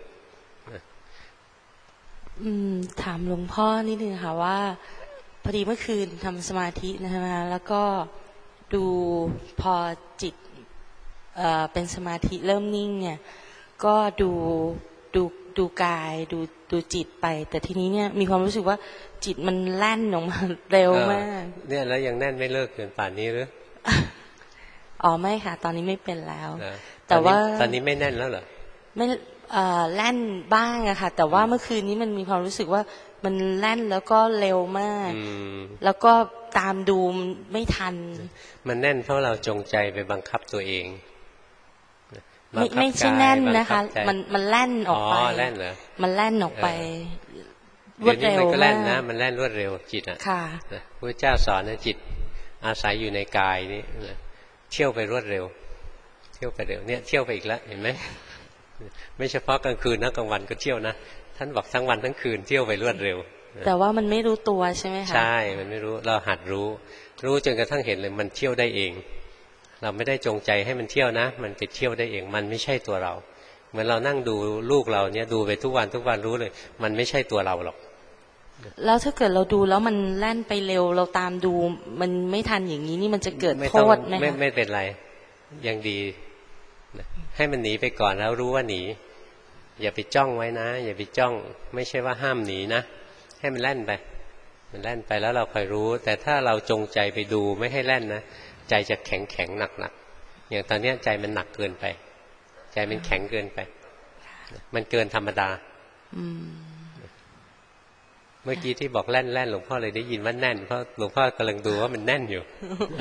ถามหลวงพ่อนิดนึงค่ะว่าพอดีเมื่อคืนทำสมาธินะคะแล้วก็ดูพอจิตเป็นสมาธิเริ่มนิ่งเนี่ยก็ดูกายดูจิตไปแต่ทีนี้เนี่ยมีความรู้สึกว่าจิตมันแล่นออกมาเร็วมากเนี่ยแล้วยังแน่นไม่เลิกเกินป่านนี้หรือไม่ค่ะตอนนี้ไม่เป็นแล้วแต่ว่าตอนนี้ไม่แน่นแล้วเหรอไม่แล่นบ้างอะค่ะแต่ว่าเมื่อคืนนี้มันมีความรู้สึกว่ามันแล่นแล้วก็เร็วมากแล้วก็ตามดูไม่ทันมันแน่นเพราะเราจงใจไปบังคับตัวเองไม่ใช่แน่นนะคะมันแล่นออกไปแล่นเหรอมันแล่นออกไปรวดเร็วมากมันแล่นรวดเร็วจิตอ่ะค่ะพระเจ้าสอนนะจิตอาศัยอยู่ในกายนี้เที่ยวไปรวดเร็วเที่ยวไปเร็วเนี่ยเที่ยวไปอีกแล้วเห็นไหมไม่เฉพาะกลางคืนนะกลางวันก็เที่ยวนะท่านบอกทั้งวันทั้งคืนเที่ยวไปรวดเร็วแต่ว่ามันไม่รู้ตัวใช่ไหมคะใช่มันไม่รู้เราหัดรู้จนกระทั่งเห็นเลยมันเที่ยวได้เองเราไม่ได้จงใจให้มันเที่ยวนะมันไปเที่ยวได้เองมันไม่ใช่ตัวเราเหมือนเรานั่งดูลูกเราเนี่ยดูไปทุกวันรู้เลยมันไม่ใช่ตัวเราหรอกแล้วถ้าเกิดเราดูแล้วมันแล่นไปเร็วเราตามดูมันไม่ทันอย่างนี้นี่มันจะเกิดโทษไหมคะไม่เป็นไรยังดีให้มันหนีไปก่อนแล้วรู้ว่าหนีอย่าไปจ้องไว้นะอย่าไปจ้องไม่ใช่ว่าห้ามหนีนะให้มันแล่นไปมันแล่นไปแล้วเราคอยรู้แต่ถ้าเราจงใจไปดูไม่ให้แล่นนะใจจะแข็งหนักอย่างตอนนี้ใจมันหนักเกินไปใจมันแข็งเกินไปมันเกินธรรมดาเมื่อกี้ที่บอกแล่นหลวงพ่อเลยได้ยินว่าแน่นเพราะหลวงพ่อกำลังดูว่ามันแน่นอยู่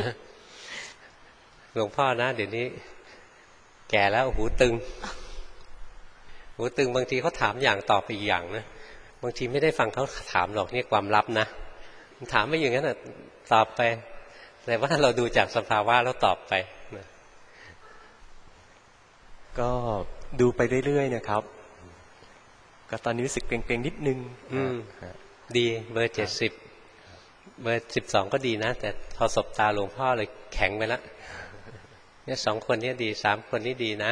หลวงพ่อนะเดี๋ยวนี้แก่แล้วหูตึงบางทีเขาถามอย่างตอบไปอีกอย่างนะบางทีไม่ได้ฟังเขาถามหรอกนี่ความลับนะถามไม่อย่างนั้นตอบไปแต่ว่าเราดูจากสภาวะแล้วตอบไปก็ดูไปเรื่อยๆนะครับก็ตอนนี้รู้สึกเกร็งๆนิดนึงดีเบอร์70เบอร์12ก็ดีนะแต่พอสบตาหลวงพ่อเลยแข็งไปแล้วเนี่ย2คนนี้ดี3คนนี้ดีนะ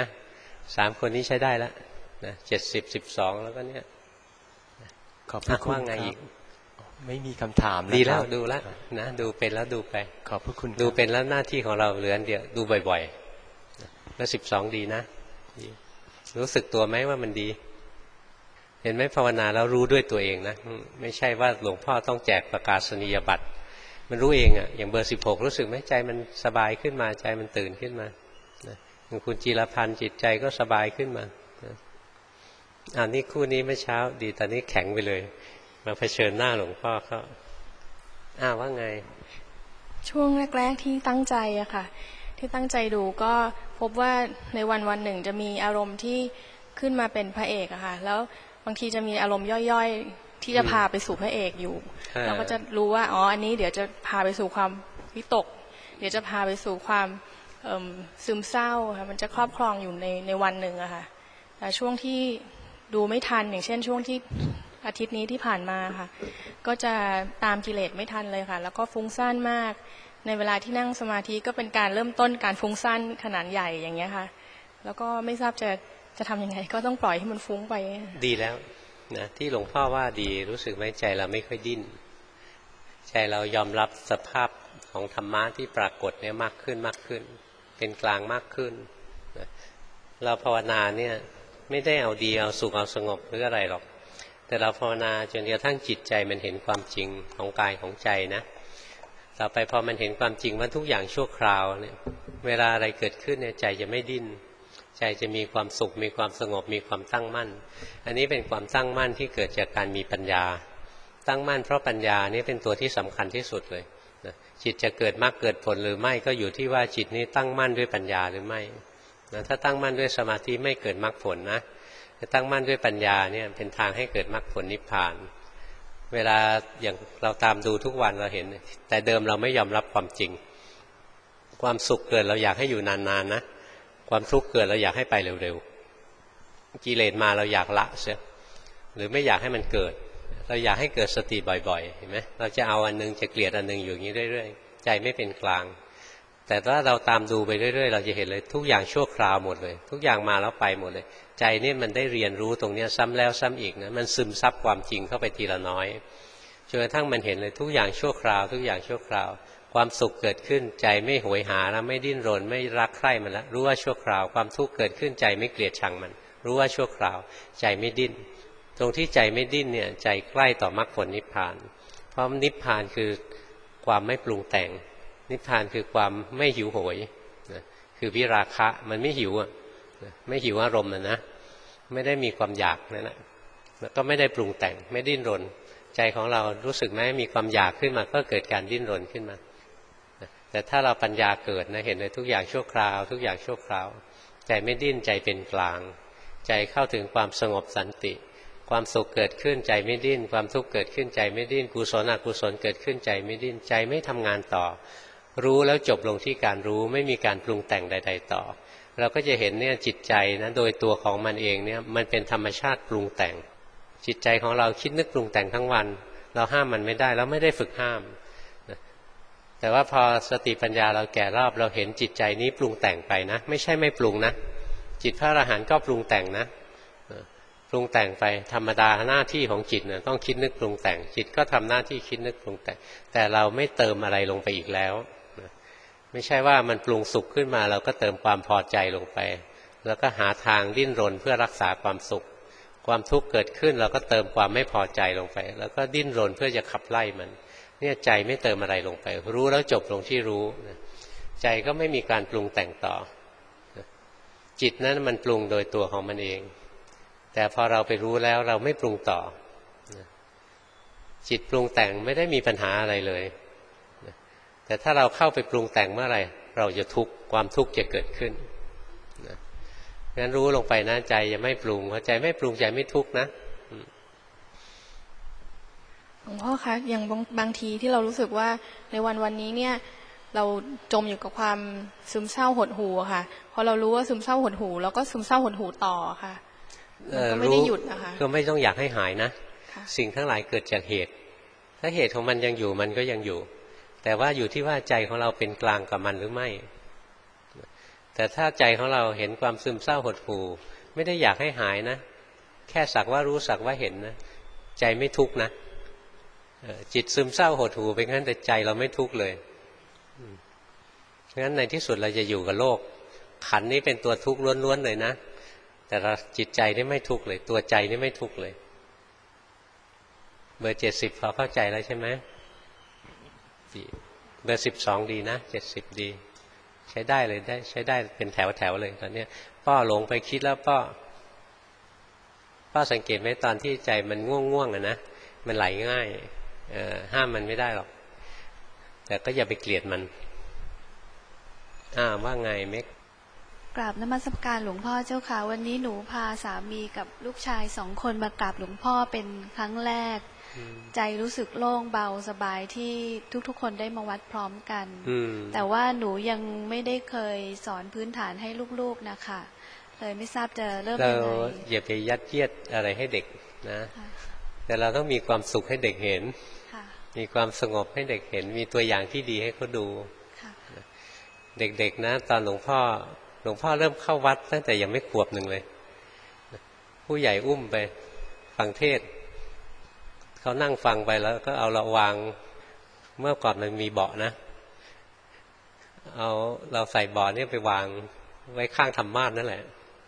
3คนนี้ใช้ได้แล้วนะ70 12แล้วก็เนี่ยขอบพระคุณว่าไงอีกไม่มีคำถามดีแล้วดูแล้วนะดูเป็นแล้วดูไปขอบพระคุณดูเป็นแล้วหน้าที่ของเราเหลืออันเดียวดูบ่อยๆแล้ว12ดีนะรู้สึกตัวไหมว่ามันดีเห็นไหมภาวนาแล้วรู้ด้วยตัวเองนะไม่ใช่ว่าหลวงพ่อต้องแจกประกาศนียบัตรมันรู้เองอ่ะอย่างเบอร์16รู้สึกไหมใจมันสบายขึ้นมาใจมันตื่นขึ้นมาอย่างคุณจีรพันธ์จิตใจก็สบายขึ้นมานี่คู่นี้เมื่อเช้าดีตอนนี้แข็งไปเลยมาเผชิญหน้าหลวงพ่อเขาว่าไงช่วงแรกๆที่ตั้งใจอะค่ะที่ตั้งใจดูก็พบว่าในวันหนึ่งจะมีอารมณ์ที่ขึ้นมาเป็นพระเอกอะค่ะแล้วบางทีจะมีอารมณ์ย่อยๆที่จะพาไปสู่พระเอกอยู่เราก็จะรู้ว่าอันนี้เดี๋ยวจะพาไปสู่ความวิตกเดี๋ยวจะพาไปสู่ความซึมเศร้าค่ะมันจะครอบครองอยู่ในวันหนึ่งอะค่ะแต่ช่วงที่ดูไม่ทันอย่างเช่นช่วงที่อาทิตย์นี้ที่ผ่านมาค่ะก็จะตามกิเลสไม่ทันเลยค่ะแล้วก็ฟุ้งซ่านมากในเวลาที่นั่งสมาธิก็เป็นการเริ่มต้นการฟุ้งซ่านขนาดใหญ่อย่างเงี้ยค่ะแล้วก็ไม่ทราบจะทำยังไงก็ต้องปล่อยให้มันฟุ้งไปดีแล้วนะที่หลวงพ่อว่าดีรู้สึกไหมใจเราไม่ค่อยดิ้นใจเรายอมรับสภาพของธรรมะที่ปรากฏเนี่ยมากขึ้นเป็นกลางมากขึ้นเราภาวนาเนี่ยไม่ได้เอาดีเอาสุขเอาสงบหรืออะไรหรอกแต่เราภาวนาจนกระทั่งจิตใจมันเห็นความจริงของกายของใจนะต่อไปพอมันเห็นความจริงว่าทุกอย่างชั่วคราวเนี่ยเวลาอะไรเกิดขึ้นเนี่ยใจจะไม่ดิ้นใจจะมีความสุขมีความสงบมีความตั้งมั่นอันนี้เป็นความตั้งมั่นที่เกิดจากการมีปัญญาตั้งมั่นเพราะปัญญานี่เป็นตัวที่สำคัญที่สุดเลยนะจิตจะเกิดมรรคเกิดผลหรือไม่ก็อยู่ที่ว่าจิตนี้ตั้งมั่นด้วยปัญญาหรือไม่นะถ้าตั้งมั่นด้วยสมาธิไม่เกิดมรรคผลนะถ้าตั้งมั่นด้วยปัญญาเนี่ยเป็นทางให้เกิดมรรคผลนิพพานเวลาอย่างเราตามดูทุกวันเราเห็นแต่เดิมเราไม่ยอมรับความจริงความสุขเกิดเราอยากให้อยู่นานๆนะความทุกข์เกิดเราอยากให้ไปเร็วๆกิเลสมาเราอยากละเสียหรือไม่อยากให้มันเกิดเราอยากให้เกิดสติบ่อยๆเห็นไหมเราจะเอาอันนึงจะเกลียดอันนึงอยู่อย่างนี้เรื่อยๆใจไม่เป็นกลางแต่ถ้าเราตามดูไปเรื่อยๆเราจะเห็นเลยทุกอย่างชั่วคราวหมดเลยทุกอย่างมาแล้วไปหมดเลยใจนี่มันได้เรียนรู้ตรงนี้ซ้ำแล้วซ้ำอีกนะมันซึมซับความจริงเข้าไปทีละน้อยจนกระทั่งมันเห็นเลยทุกอย่างชั่วคราวทุกอย่างชั่วคราวความสุขเกิดขึ้นใจไม่โหยหาแล้วไม่ดิ้นรนไม่รักใคร่มันแล้วรู้ว่าชั่วคราวความทุกข์เกิดขึ้นใจไม่เกลียดชังมันรู้ว่าชั่วคราวใจไม่ดิ้นตรงที่ใจไม่ดิ้นเนี่ยใจใกล้ต่อมรรคผลนิพพานเพราะนิพพานคือความไม่ปรุงแต่งนิพพานคือความไม่หิวโหยคือวิราคะมันไม่หิวไม่หิวอารมณ์นะไม่ได้มีความอยากนั่นแหละแล้วก็ไม่ได้ปรุงแต่งไม่ดิ้นรนใจของเรารู้สึกไหมมีความอยากขึ้นมาก็เกิดการดิ้นรนขึ้นมาแต่ถ้าเราปัญญาเกิดนะเห็นเลยทุกอย่างชั่วคราวทุกอย่างชั่วคราวใจไม่ดิ้นใจเป็นกลางใจเข้าถึงความสงบสันติความสุขเกิดขึ้นใจไม่ดิ้นความทุกข์เกิดขึ้นใจไม่ดิ้นกุศลอกุศลเกิดขึ้นใจไม่ดิ้นใจไม่ทำงานต่อรู้แล้วจบลงที่การรู้ไม่มีการปรุงแต่งใดๆต่อเราก็จะเห็นเนี่ยจิตใจนะโดยตัวของมันเองเนี่ยมันเป็นธรรมชาติปรุงแต่งจิตใจของเราคิดนึกปรุงแต่งทั้งวันเราห้ามมันไม่ได้แล้วไม่ได้ฝึกห้ามแต่ว่าพอสติปัญญาเราแก่รอบเราเห็นจิตใจนี้ปรุงแต่งไปนะไม่ใช่ไม่ปรุงนะจิตพระอรหันต์ก็ปรุงแต่งนะปรุงแต่งไปธรรมดาหน้าที่ของจิตนะต้องคิดนึกปรุงแต่งจิตก็ทำหน้าที่คิดนึกปรุงแต่งแต่เราไม่เติมอะไรลงไปอีกแล้วไม่ใช่ว่ามันปรุงสุขขึ้นมาเราก็เติมความพอใจลงไปแล้วก็หาทางดิ้นรนเพื่อรักษาความสุขความทุกข์เกิดขึ้นเราก็เติมความไม่พอใจลงไปแล้วก็ดิ้นรนเพื่อจะขับไล่มันเนี่ยใจไม่เติมอะไรลงไปรู้แล้วจบลงที่รู้ใจก็ไม่มีการปรุงแต่งต่อจิตนั้นมันปรุงโดยตัวของมันเองแต่พอเราไปรู้แล้วเราไม่ปรุงต่อจิตปรุงแต่งไม่ได้มีปัญหาอะไรเลยแต่ถ้าเราเข้าไปปรุงแต่งเมื่อไหร่เราจะทุกข์ความทุกข์จะเกิดขึ้นงั้นรู้ลงไปนะใจจะไม่ปรุงเพราะใจไม่ปรุงใจไม่ทุกข์นะหลวงพ่อคะอย่างบางทีที่เรารู้สึกว่าในวันนี้เนี่ยเราจมอยู่กับความซึมเศร้าหดหู่ค่ะพอเรารู้ว่าซึมเศร้าหดหู่เราก็ซึมเศร้าหดหู่ต่อค่ะมันก็ไม่ได้หยุดนะคะก็ไม่ต้องอยากให้หายนะสิ่งทั้งหลายเกิดจากเหตุถ้าเหตุของมันยังอยู่มันก็ยังอยู่แต่ว่าอยู่ที่ว่าใจของเราเป็นกลางกับมันหรือไม่แต่ถ้าใจของเราเห็นความซึมเศร้าหดหู่ไม่ได้อยากให้หายนะแค่สักว่ารู้สักว่าเห็นนะใจไม่ทุกข์นะจิตซึมเศร้าหดหู่ไปงั้นแต่ใจเราไม่ทุกข์เลยงั้นในที่สุดเราจะอยู่กับโลกขันนี้เป็นตัวทุกข์ล้วนๆเลยนะแต่จิตใจนี่ไม่ทุกข์เลยตัวใจนี่ไม่ทุกข์เลยเบอร์70พอเข้าใจแล้วใช่ไหมเบอร์12ดีนะ70ดีใช้ได้เลยได้ใช้ได้เป็นแถวๆเลยตอนนี้ป้อหลงไปคิดแล้วป้อสังเกตไหมตอนที่ใจมันง่วงๆนะมันไหลง่ายห้ามมันไม่ได้หรอกแต่ก็อย่าไปเกลียดมันว่าไงเมกกราบนมัสการหลวงพ่อเจ้าค่ะวันนี้หนูพาสามีกับลูกชาย2 คนมากราบหลวงพ่อเป็นครั้งแรกใจรู้สึกโล่งเบาสบายที่ทุกๆคนได้มาวัดพร้อมกันแต่ว่าหนูยังไม่ได้เคยสอนพื้นฐานให้ลูกๆนะคะเลยไม่ทราบจะเริ่มยังไงเราอย่าไปยัดเยียดอะไรให้เด็กนะแต่เราต้องมีความสุขให้เด็กเห็นมีความสงบให้เด็กเห็นมีตัวอย่างที่ดีให้เขาดูเด็กๆนะตอนหลวงพ่อเริ่มเข้าวัดตั้งแต่ยังไม่ขวบหนึ่งเลยผู้ใหญ่อุ้มไปฟังเทศเขานั่งฟังไปแล้วก็เอาเราวางเมื่อก่อนมันมีเบาะนะเอาเราใส่เบาะนี่ไปวางไว้ข้างธรรมาสนั่นแหละ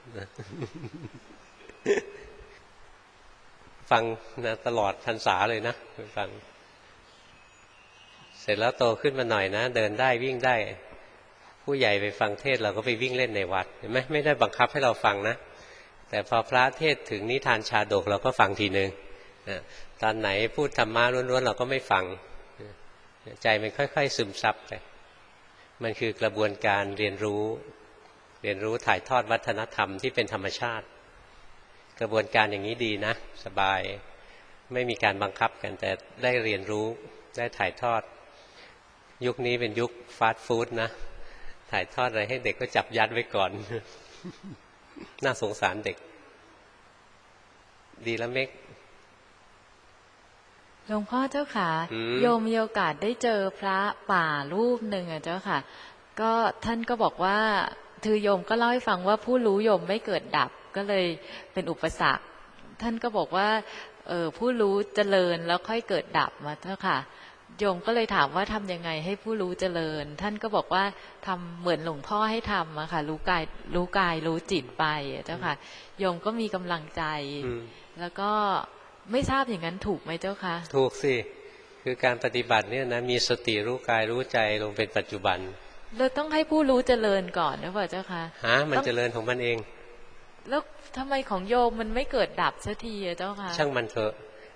ฟังนะตลอดพรรษาเลยนะฟังเสร็จแล้วโตขึ้นมาหน่อยนะเดินได้วิ่งได้ผู้ใหญ่ไปฟังเทศเราก็ไปวิ่งเล่นในวัดเห็นไหมไม่ได้บังคับให้เราฟังนะแต่พอพระเทศถึงนิทานชาดกเราก็ฟังทีนึงตอนไหนพูดธรรมะล้วนๆเราก็ไม่ฟังใจมันค่อยๆซึมซับไปมันคือกระบวนการเรียนรู้ถ่ายทอดวัฒนธรรมที่เป็นธรรมชาติกระบวนการอย่างนี้ดีนะสบายไม่มีการบังคับกันแต่ได้เรียนรู้ได้ถ่ายทอดยุคนี้เป็นยุคฟาสต์ฟู้ดนะถ่ายทอดอะไรให้เด็กก็จับยัดไว้ก่อน น่าสงสารเด็กดีแล้วเมกหลวงพ่อเจ้าค่ะโยมมีโอกาสได้เจอพระป่ารูปหนึ่งเจ้าค่ะก็ท่านก็บอกว่าคือโยมก็เล่าให้ฟังว่าผู้รู้โยมไม่เกิดดับก็เลยเป็นอุปสรรคท่านก็บอกว่าผู้รู้เจริญแล้วค่อยเกิดดับมาเจ้าค่ะโยมก็เลยถามว่าทำยังไงให้ผู้รู้เจริญท่านก็บอกว่าทำเหมือนหลวงพ่อให้ทำอะค่ะรู้กายรู้จิตไปเจ้าค่ะโยมก็มีกำลังใจแล้วก็ไม่ทราบอย่างนั้นถูกไหมเจ้าคะถูกสิคือการปฏิบัติเนี่ยนะมีสติรู้กายรู้ใจลงเป็นปัจจุบันเราต้องให้ผู้รู้เจริญก่อนนะพ่อเจ้าค่ะมันเจริญของมันเองแล้วทำไมของโยมมันไม่เกิดดับสักทีเจ้าค่ะช่างมันเถอะ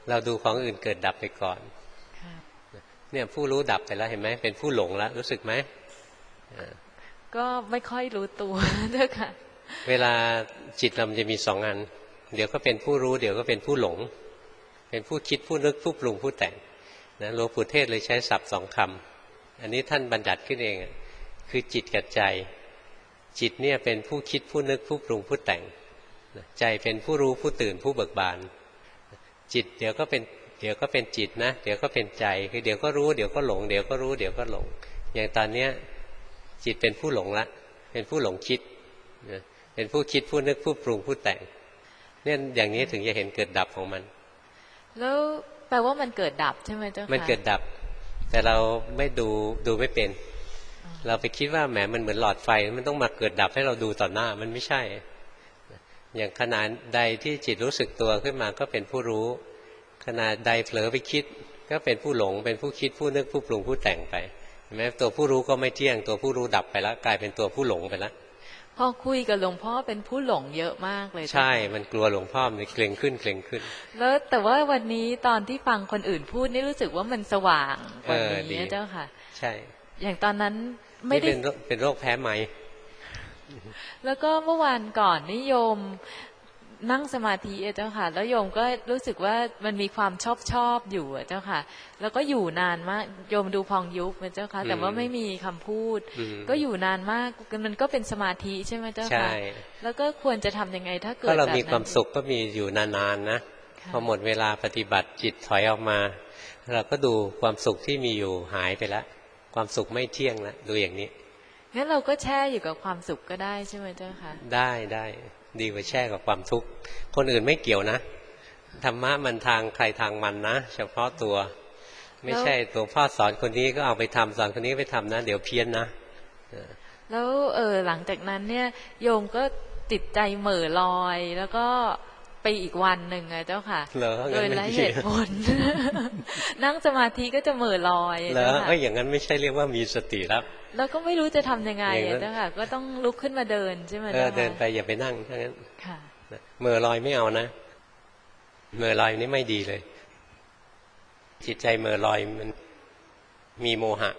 เราดูของอื่นเกิดดับไปก่อนเนี่ยผู้รู้ดับไปแล้วเห็นไหมเป็นผู้หลงแล้วรู้สึกไหมก็ไม่ค่อยรู้ตัวเจ้าค่ะเวลาจิตเราจะมี2 อันเดี๋ยวก็เป็นผู้รู้เดี๋ยวก็เป็นผู้หลงเป็นผู้คิดผู้นึกผู้ปรุงผู้แต่งนะหลวงปู่เทศเลยใช้ศัพท์2 คำอันนี้ท่านบัญญัติขึ้นเองคือจิตกับใจจิตเนี่ยเป็นผู้คิดผู้นึกผู้ปรุงผู้แต่งใจเป็นผู้รู้ผู้ตื่นผู้เบิกบานจิตเดี๋ยวก็เป็นจิตนะเดี๋ยวก็เป็นใจคือเดี๋ยวก็รู้เดี๋ยวก็หลงเดี๋ยวก็รู้เดี๋ยวก็หลงอย่างตอนเนี้ยจิตเป็นผู้หลงละเป็นผู้หลงคิดเป็นผู้คิดผู้นึกผู้ปรุงผู้แต่งเนี่ยอย่างนี้ถึงจะเห็นเกิดดับของมันแล้วแปลว่ามันเกิดดับใช่ไหมเจ้าค่ะมันเกิดดับแต่เราไม่ดูไม่เป็นเราไปคิดว่าแหมมันเหมือนหลอดไฟมันต้องมาเกิดดับให้เราดูต่อหน้ามันไม่ใช่อย่างขณะใดที่จิตรู้สึกตัวขึ้นมาก็เป็นผู้รู้ขณะใดเผลอไปคิดก็เป็นผู้หลงเป็นผู้คิดผู้นึกผู้ปรุงผู้แต่งไปเห็นไหมตัวผู้รู้ก็ไม่เที่ยงตัวผู้รู้ดับไปแล้วกลายเป็นตัวผู้หลงไปแล้วพอคุยกับหลวงพ่อเป็นผู้หลงเยอะมากเลยใช่มันกลัวหลวงพ่อมันเกรงขึ้นแล้วแต่ว่าวันนี้ตอนที่ฟังคนอื่นพูดนี่รู้สึกว่ามันสว่างกว่านี้เจ้าค่ะใช่อย่างตอนนั้นไม่ได้เป็นโรคแพ้ไหมแล้วก็เมื่อวานก่อนนิยมนั่งสมาธิเจ้าค่ะแล้วโยมก็รู้สึกว่ามันมีความชอบอยู่เจ้าค่ะแล้วก็อยู่นานมากโยมดูพองยุบเจ้าค่ะแต่ว่าไม่มีคำพูดก็อยู่นานมากมันก็เป็นสมาธิใช่ไหมเจ้าค่ะแล้วก็ควรจะทำยังไงถ้าเกิดถ้าเรามีความสุขก็มีอยู่นานๆนะพอหมดเวลาปฏิบัติจิตถอยออกมาเราก็ดูความสุขที่มีอยู่หายไปแล้วความสุขไม่เที่ยงแล้วดูอย่างนี้งั้นเราก็แช่อยู่กับความสุขก็ได้ใช่ไหมเจ้าค่ะได้ดีกว่าแช่กับความทุกข์คนอื่นไม่เกี่ยวนะธรรมะมันทางใครทางมันนะเฉพาะตัวไม่ใช่ตัวพ่อสอนคนนี้ก็เอาไปทำสอนคนนี้ไปทำนะเดี๋ยวเพี้ยนนะแล้วหลังจากนั้นเนี่ยโยมก็ติดใจเหม่อลอยแล้วก็ไปอีกวันหนึ่งไงเจ้าค่ะโดยไร้เหตุผลนั่งสมาธิก็จะเหม่อลอยเจ้าค่ะอย่างนั้นไม่ใช่เรียกว่ามีสติแล้วก็ไม่รู้จะทำยังไงเจ้าค่ะก็ต้องลุกขึ้นมาเดินใช่ไหมเจ้าค่ะเดินไปอย่าไปนั่งทั้งนั้นเหม่อลอยไม่เอานะเหม่อลอยนี่ไม่ดีเลยจิตใจเหม่อลอยมันมีโมหะ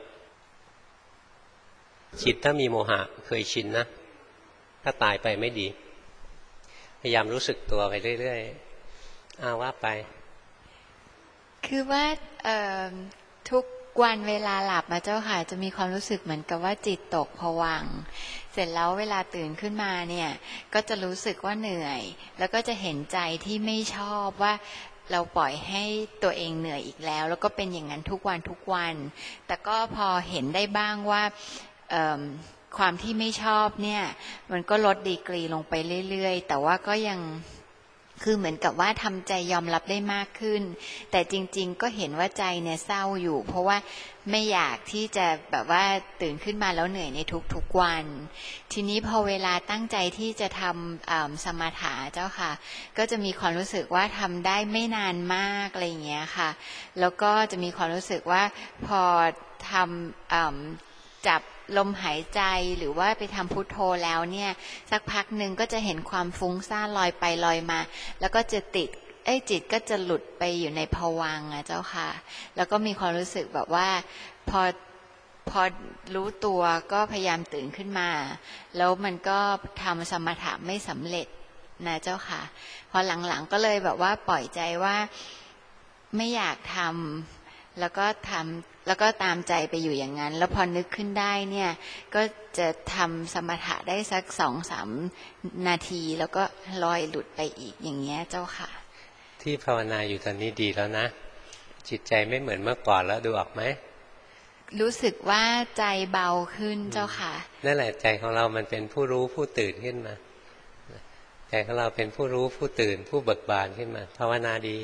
จิตถ้ามีโมหะเคยชินนะถ้าตายไปไม่ดีพยายามรู้สึกตัวไปเรื่อยๆว่าไปคือว่าทุกวันเวลาหลับเจ้าค่ะจะมีความรู้สึกเหมือนกับว่าจิตตกภวังค์เสร็จแล้วเวลาตื่นขึ้นมาเนี่ยก็จะรู้สึกว่าเหนื่อยแล้วก็จะเห็นใจที่ไม่ชอบว่าเราปล่อยให้ตัวเองเหนื่อยอีกแล้วก็เป็นอย่างนั้นทุกวันแต่ก็พอเห็นได้บ้างว่าความที่ไม่ชอบเนี่ยมันก็ลดดีกรีลงไปเรื่อยๆแต่ว่าก็ยังคือเหมือนกับว่าทำใจยอมรับได้มากขึ้นแต่จริงๆก็เห็นว่าใจเนี่ยเศร้าอยู่เพราะว่าไม่อยากที่จะแบบว่าตื่นขึ้นมาแล้วเหนื่อยในทุกๆวันทีนี้พอเวลาตั้งใจที่จะทำสมถะเจ้าค่ะก็จะมีความรู้สึกว่าทำได้ไม่นานมากอะไรอย่างเงี้ยค่ะแล้วก็จะมีความรู้สึกว่าพอทำจับลมหายใจหรือว่าไปทำพุทโธแล้วเนี่ยสักพักหนึ่งก็จะเห็นความฟุ้งซ่านลอยไปลอยมาแล้วก็จะติดจิตก็จะหลุดไปอยู่ในภวังค์เจ้าค่ะแล้วก็มีความรู้สึกแบบว่าพอรู้ตัวก็พยายามตื่นขึ้นมาแล้วมันก็ทำสมถะไม่สำเร็จนะเจ้าค่ะพอหลังๆก็เลยแบบว่าปล่อยใจว่าไม่อยากทำแล้วก็ตามใจไปอยู่อย่างนั้นแล้วพอนึกขึ้นได้เนี่ยก็จะทำสมถะได้สัก 2-3 นาทีแล้วก็ลอยหลุดไปอีกอย่างเงี้ยเจ้าค่ะที่ภาวนาอยู่ตอนนี้ดีแล้วนะจิตใจไม่เหมือนเมื่อก่อนแล้วดูออกไหมรู้สึกว่าใจเบาขึ้นเจ้าค่ะนั่นแหละใจของเรามันเป็นผู้รู้ผู้ตื่นขึ้นมาใจของเราเป็นผู้รู้ผู้ตื่นผู้เบิกบานขึ้นมาภาวนาดี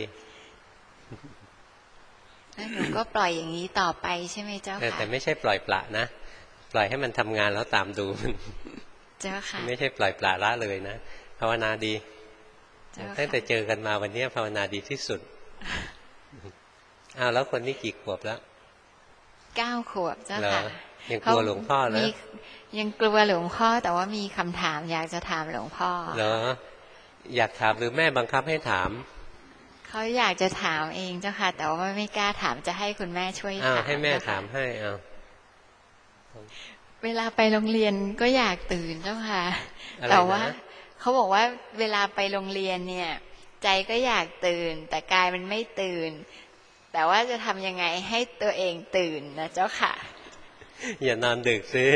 หนูก็ปล่อยอย่างนี้ต่อไปใช่ไหมเจ้าค่ะแต่ไม่ใช่ปล่อยปละนะปล่อยให้มันทำงานแล้วตามดูมันเจ้าค่ะไม่ใช่ปล่อยปละละเลยนะภาวนาดีตั้งแต่เจอกันมาวันนี้ภาวนาดีที่สุดแล้วคนนี้กี่ขวบแล้ว 9 ขวบเจ้าค่ะยังกลัวหลวงพ่อเลยยังกลัวหลวงพ่อแต่ว่ามีคำถามอยากจะถามหลวงพ่อเหรออยากถามหรือแม่บังคับให้ถามเขาอยากจะถามเองเจ้าค่ะ แต่ว่าไม่กล้าถามจะให้คุณแม่ช่วยถามให้แม่ถามให้เอาเวลาไปโรงเรียนก็อยากตื่นเจ้าค่ะแต่ว่าเขาบอกว่าเวลาไปโรงเรียนเนี่ยใจก็อยากตื่นแต่กายมันไม่ตื่นแต่ว่าจะทำยังไงให้ตัวเองตื่นนะเจ้าค่ะอย่านอนดึกสิ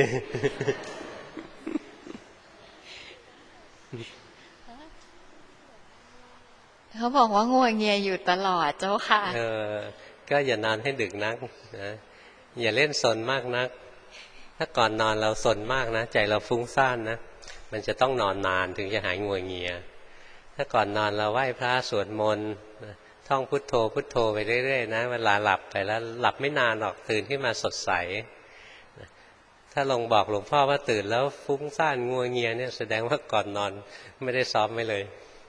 เขาบอกว่างัวเงียอยู่ตลอดเจ้าค่ะก็อย่านอนให้ดึกนักนะอย่าเล่นสนมากนักถ้าก่อนนอนเราสนมากนะใจเราฟุ้งซ่านนะมันจะต้องนอนนานถึงจะหายงัวเงียถ้าก่อนนอนเราไหว้พระสวดมนต์ท่องพุทโธพุทโธไปเรื่อยๆนะเวลาหลับไปแล้วหลับไม่นานหรอกตื่นขึ้นมาสดใสถ้าลงบอกหลวงพ่อว่าตื่นแล้วฟุ้งซ่านงัวเงียเนี่ยแสดงว่าก่อนนอนไม่ได้ซ้อมไว้เลย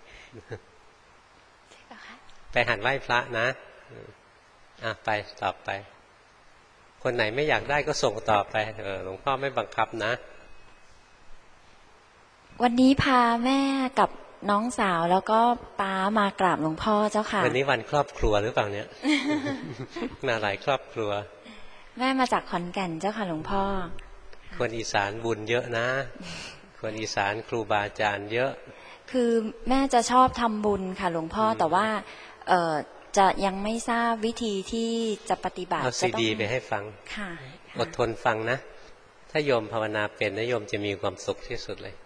ไปหัดไหว้พระนะไปต่อไปคนไหนไม่อยากได้ก็ส่งต่อไปหลวงพ่อไม่บังคับนะวันนี้พาแม่กับน้องสาวแล้วก็ป้ามากราบหลวงพ่อเจ้าค่ะวันนี้วันครอบครัวหรือเปล่าเนี่ยมาหลายครอบครัวแม่มาจากขอนแก่นเจ้าค่ะหลวงพ่อคนอีสานบุญเยอะนะคนอีสานครูบาอาจารย์เยอะคือแม่จะชอบทำบุญค่ะหลวงพ่อแต่ว่าจะยังไม่ทราบวิธีที่จะปฏิบัติเอาซีดีไปให้ฟังค่ะอดทนฟังนะถ้าโยมภาวนาเป็นนะโยมจะมีความสุขที่สุดเลย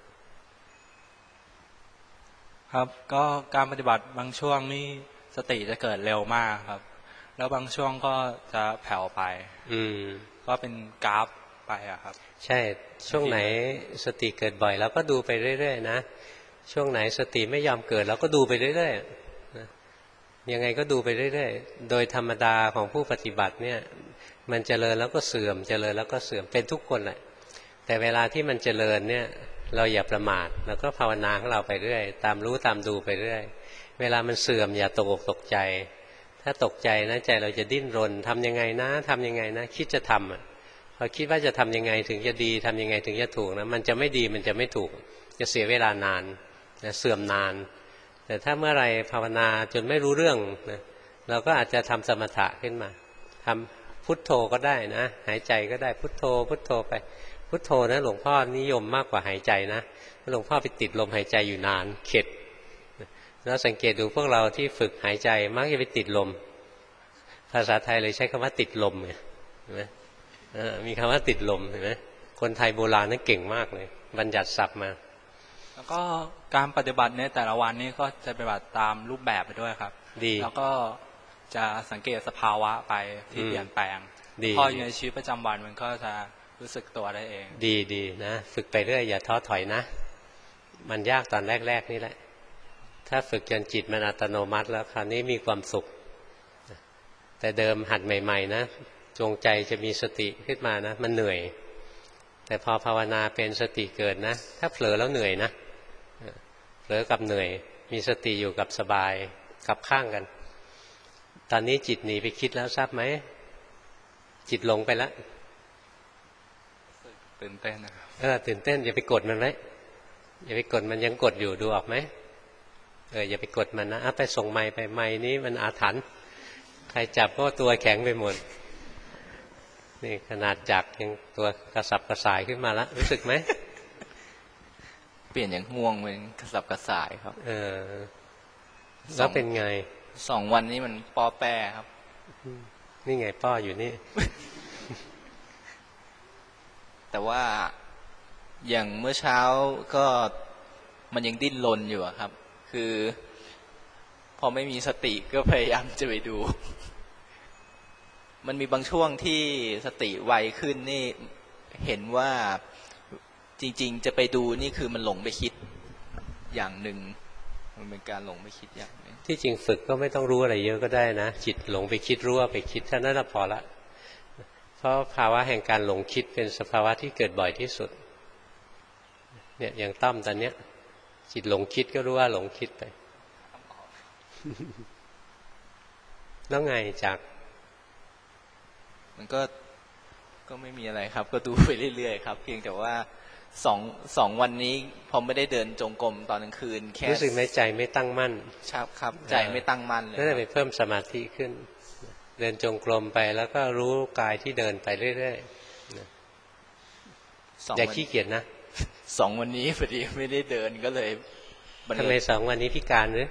ครับก็การปฏิบัติบางช่วงนี่สติจะเกิดเร็วมากครับแล้วบางช่วงก็จะแผ่วไปก็เป็นกราฟไปอะครับใช่ช่วงไหนสติเกิดบ่อยแล้วก็ดูไปเรื่อยๆนะช่วงไหนสติไม่ยอมเกิดแล้วก็ดูไปเรื่อยๆนะยังไงก็ดูไปเรื่อยๆโดยธรรมดาของผู้ปฏิบัติเนี่ยมันเจริญแล้วก็เสื่อมเจริญแล้วก็เสื่อมเป็นทุกคนแหละแต่เวลาที่มันเจริญเนี่ยเราอย่าประมาทแล้วก็ภาวนาของเราไปเรื่อยตามรู้ตามดูไปเรื่อยเวลามันเสื่อมอย่าตกอกตกใจถ้าตกใจนะใจเราจะดิ้นรนทำยังไงนะทำยังไงนะคิดจะทำพอคิดว่าจะทำยังไงถึงจะดีทำยังไงถึงจะถูกนะมันจะไม่ดีมันจะไม่ถูกจะเสียเวลานานนะเสื่อมนานแต่ถ้าเมื่อไรภาวนาจนไม่รู้เรื่องนะเราก็อาจจะทำสมถะขึ้นมาทำพุทโธก็ได้นะหายใจก็ได้พุทโธพุทโธไปพุทโธนะหลวงพ่อนิยมมากกว่าหายใจนะหลวงพ่อไปติดลมหายใจอยู่นานเข็ดแล้วสังเกตดูพวกเราที่ฝึกหายใจมักจะไปติดลมภาษาไทยเลยใช้คำว่าติดลมเห็นไหมมีคำว่าติดลมเห็นไหมคนไทยโบราณนั่นเก่งมากเลยบัญญัติศัพท์มาแล้วก็การปฏิบัติในแต่ละวันนี้ก็จะปฏิบัติตามรูปแบบไปด้วยครับดีแล้วก็จะสังเกตสภาวะไปที่เปลี่ยนแปลงพออยู่ในชีวิตประจำวันมันก็จะรู้สึกตัวได้เองดีนะฝึกไปเรื่อยอย่าท้อถอยนะมันยากตอนแรกๆนี่แหละถ้าฝึกจนจิตมันอัตโนมัติแล้วคราวนี้มีความสุขแต่เดิมหัดใหม่ๆนะจงใจจะมีสติขึ้นมานะมันเหนื่อยแต่พอภาวนาเป็นสติเกิดนะถ้าเผลอแล้วเหนื่อยนะเผลอกับเหนื่อยมีสติอยู่กับสบายกับข้างกันตอนนี้จิตหนีไปคิดแล้วทราบไหมจิตหลงไปแล้วตื่นเต้นนะครับตื่นเต้นอย่าไปกดมันไว้อย่าไปกดมันยังกดอยู่ดูออกไหมอย่าไปกดมันนะไปส่งไม้ไปไม้นี้มันอาถรรพ์ใครจับก็ตัวแข็งไปหมดนี่ขนาดจักยังตัวกระสับกระส่ายขึ้นมาแล้วรู้สึกไหมเปลี่ยนอย่างง่วงเป็นกระสับกระส่ายครับแล้วเป็นไง 2 วันนี้มันป้อแป้ครับนี่ไงป้ออยู่นี่แต่ว่าอย่างเมื่อเช้าก็มันยังดิ้นรนอยู่ครับคือพอไม่มีสติก็พยายามจะไปดูมันมีบางช่วงที่สติไวขึ้นนี่เห็นว่าจริงๆจะไปดูนี่คือมันหลงไปคิดอย่างหนึ่งมันเป็นการหลงไปคิดอย่างนึงที่จริงฝึกก็ไม่ต้องรู้อะไรเยอะก็ได้นะจิตหลงไปคิดรู้ว่าไปคิดเท่านั้นพอละเพราะภาวะแห่งการหลงคิดเป็นสภาวะที่เกิดบ่อยที่สุดเนี่ยอย่างตั้มตอนเนี้ยจิตหลงคิดก็รู้ว่าหลงคิดไปแล้วไงจากมันก็ไม่มีอะไรครับก็ดูไปเรื่อยๆครับเพียงแต่ว่าสองวันนี้พอไม่ได้เดินจงกรมตอนกลางคืนแค่รู้สึกไหมใจไม่ตั้งมั่นครับใจไม่ตั้งมั่นเลยนั่นแหละไปเพิ่มสมาธิขึ้นเดินจงกรมไปแล้วก็รู้กายที่เดินไปเรื่อยๆอย่าขี้เกียจนะ 2 วันนี้พอดีไม่ได้เดินก็เลยทำไม2 วันนี้พิการหรือ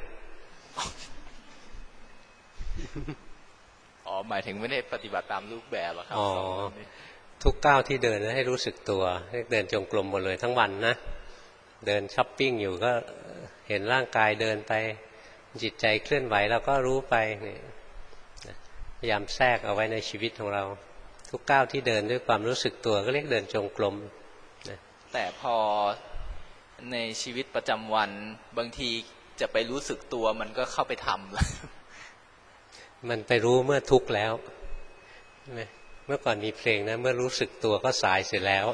อ๋อหมายถึงไม่ได้ปฏิบัติตามรูปแบบอะครับทุกก้าวที่เดินให้รู้สึกตัวให้เดินจงกรมหมดเลยทั้งวันนะเดินช้อปปิ้งอยู่ก็เห็นร่างกายเดินไปจิตใจเคลื่อนไหวเราก็รู้ไปนี่พยายามแทรกเอาไว้ในชีวิตของเราทุกก้าวที่เดินด้วยความรู้สึกตัวก็เรียกเดินจงกรมนะแต่พอในชีวิตประจำวันบางทีจะไปรู้สึกตัวมันก็เข้าไปทำแล้วมันไปรู้เมื่อทุกข์แล้วใช่ไหมเมื่อก่อนมีเพลงนะเมื่อรู้สึกตัวก็สายเสียแล้ว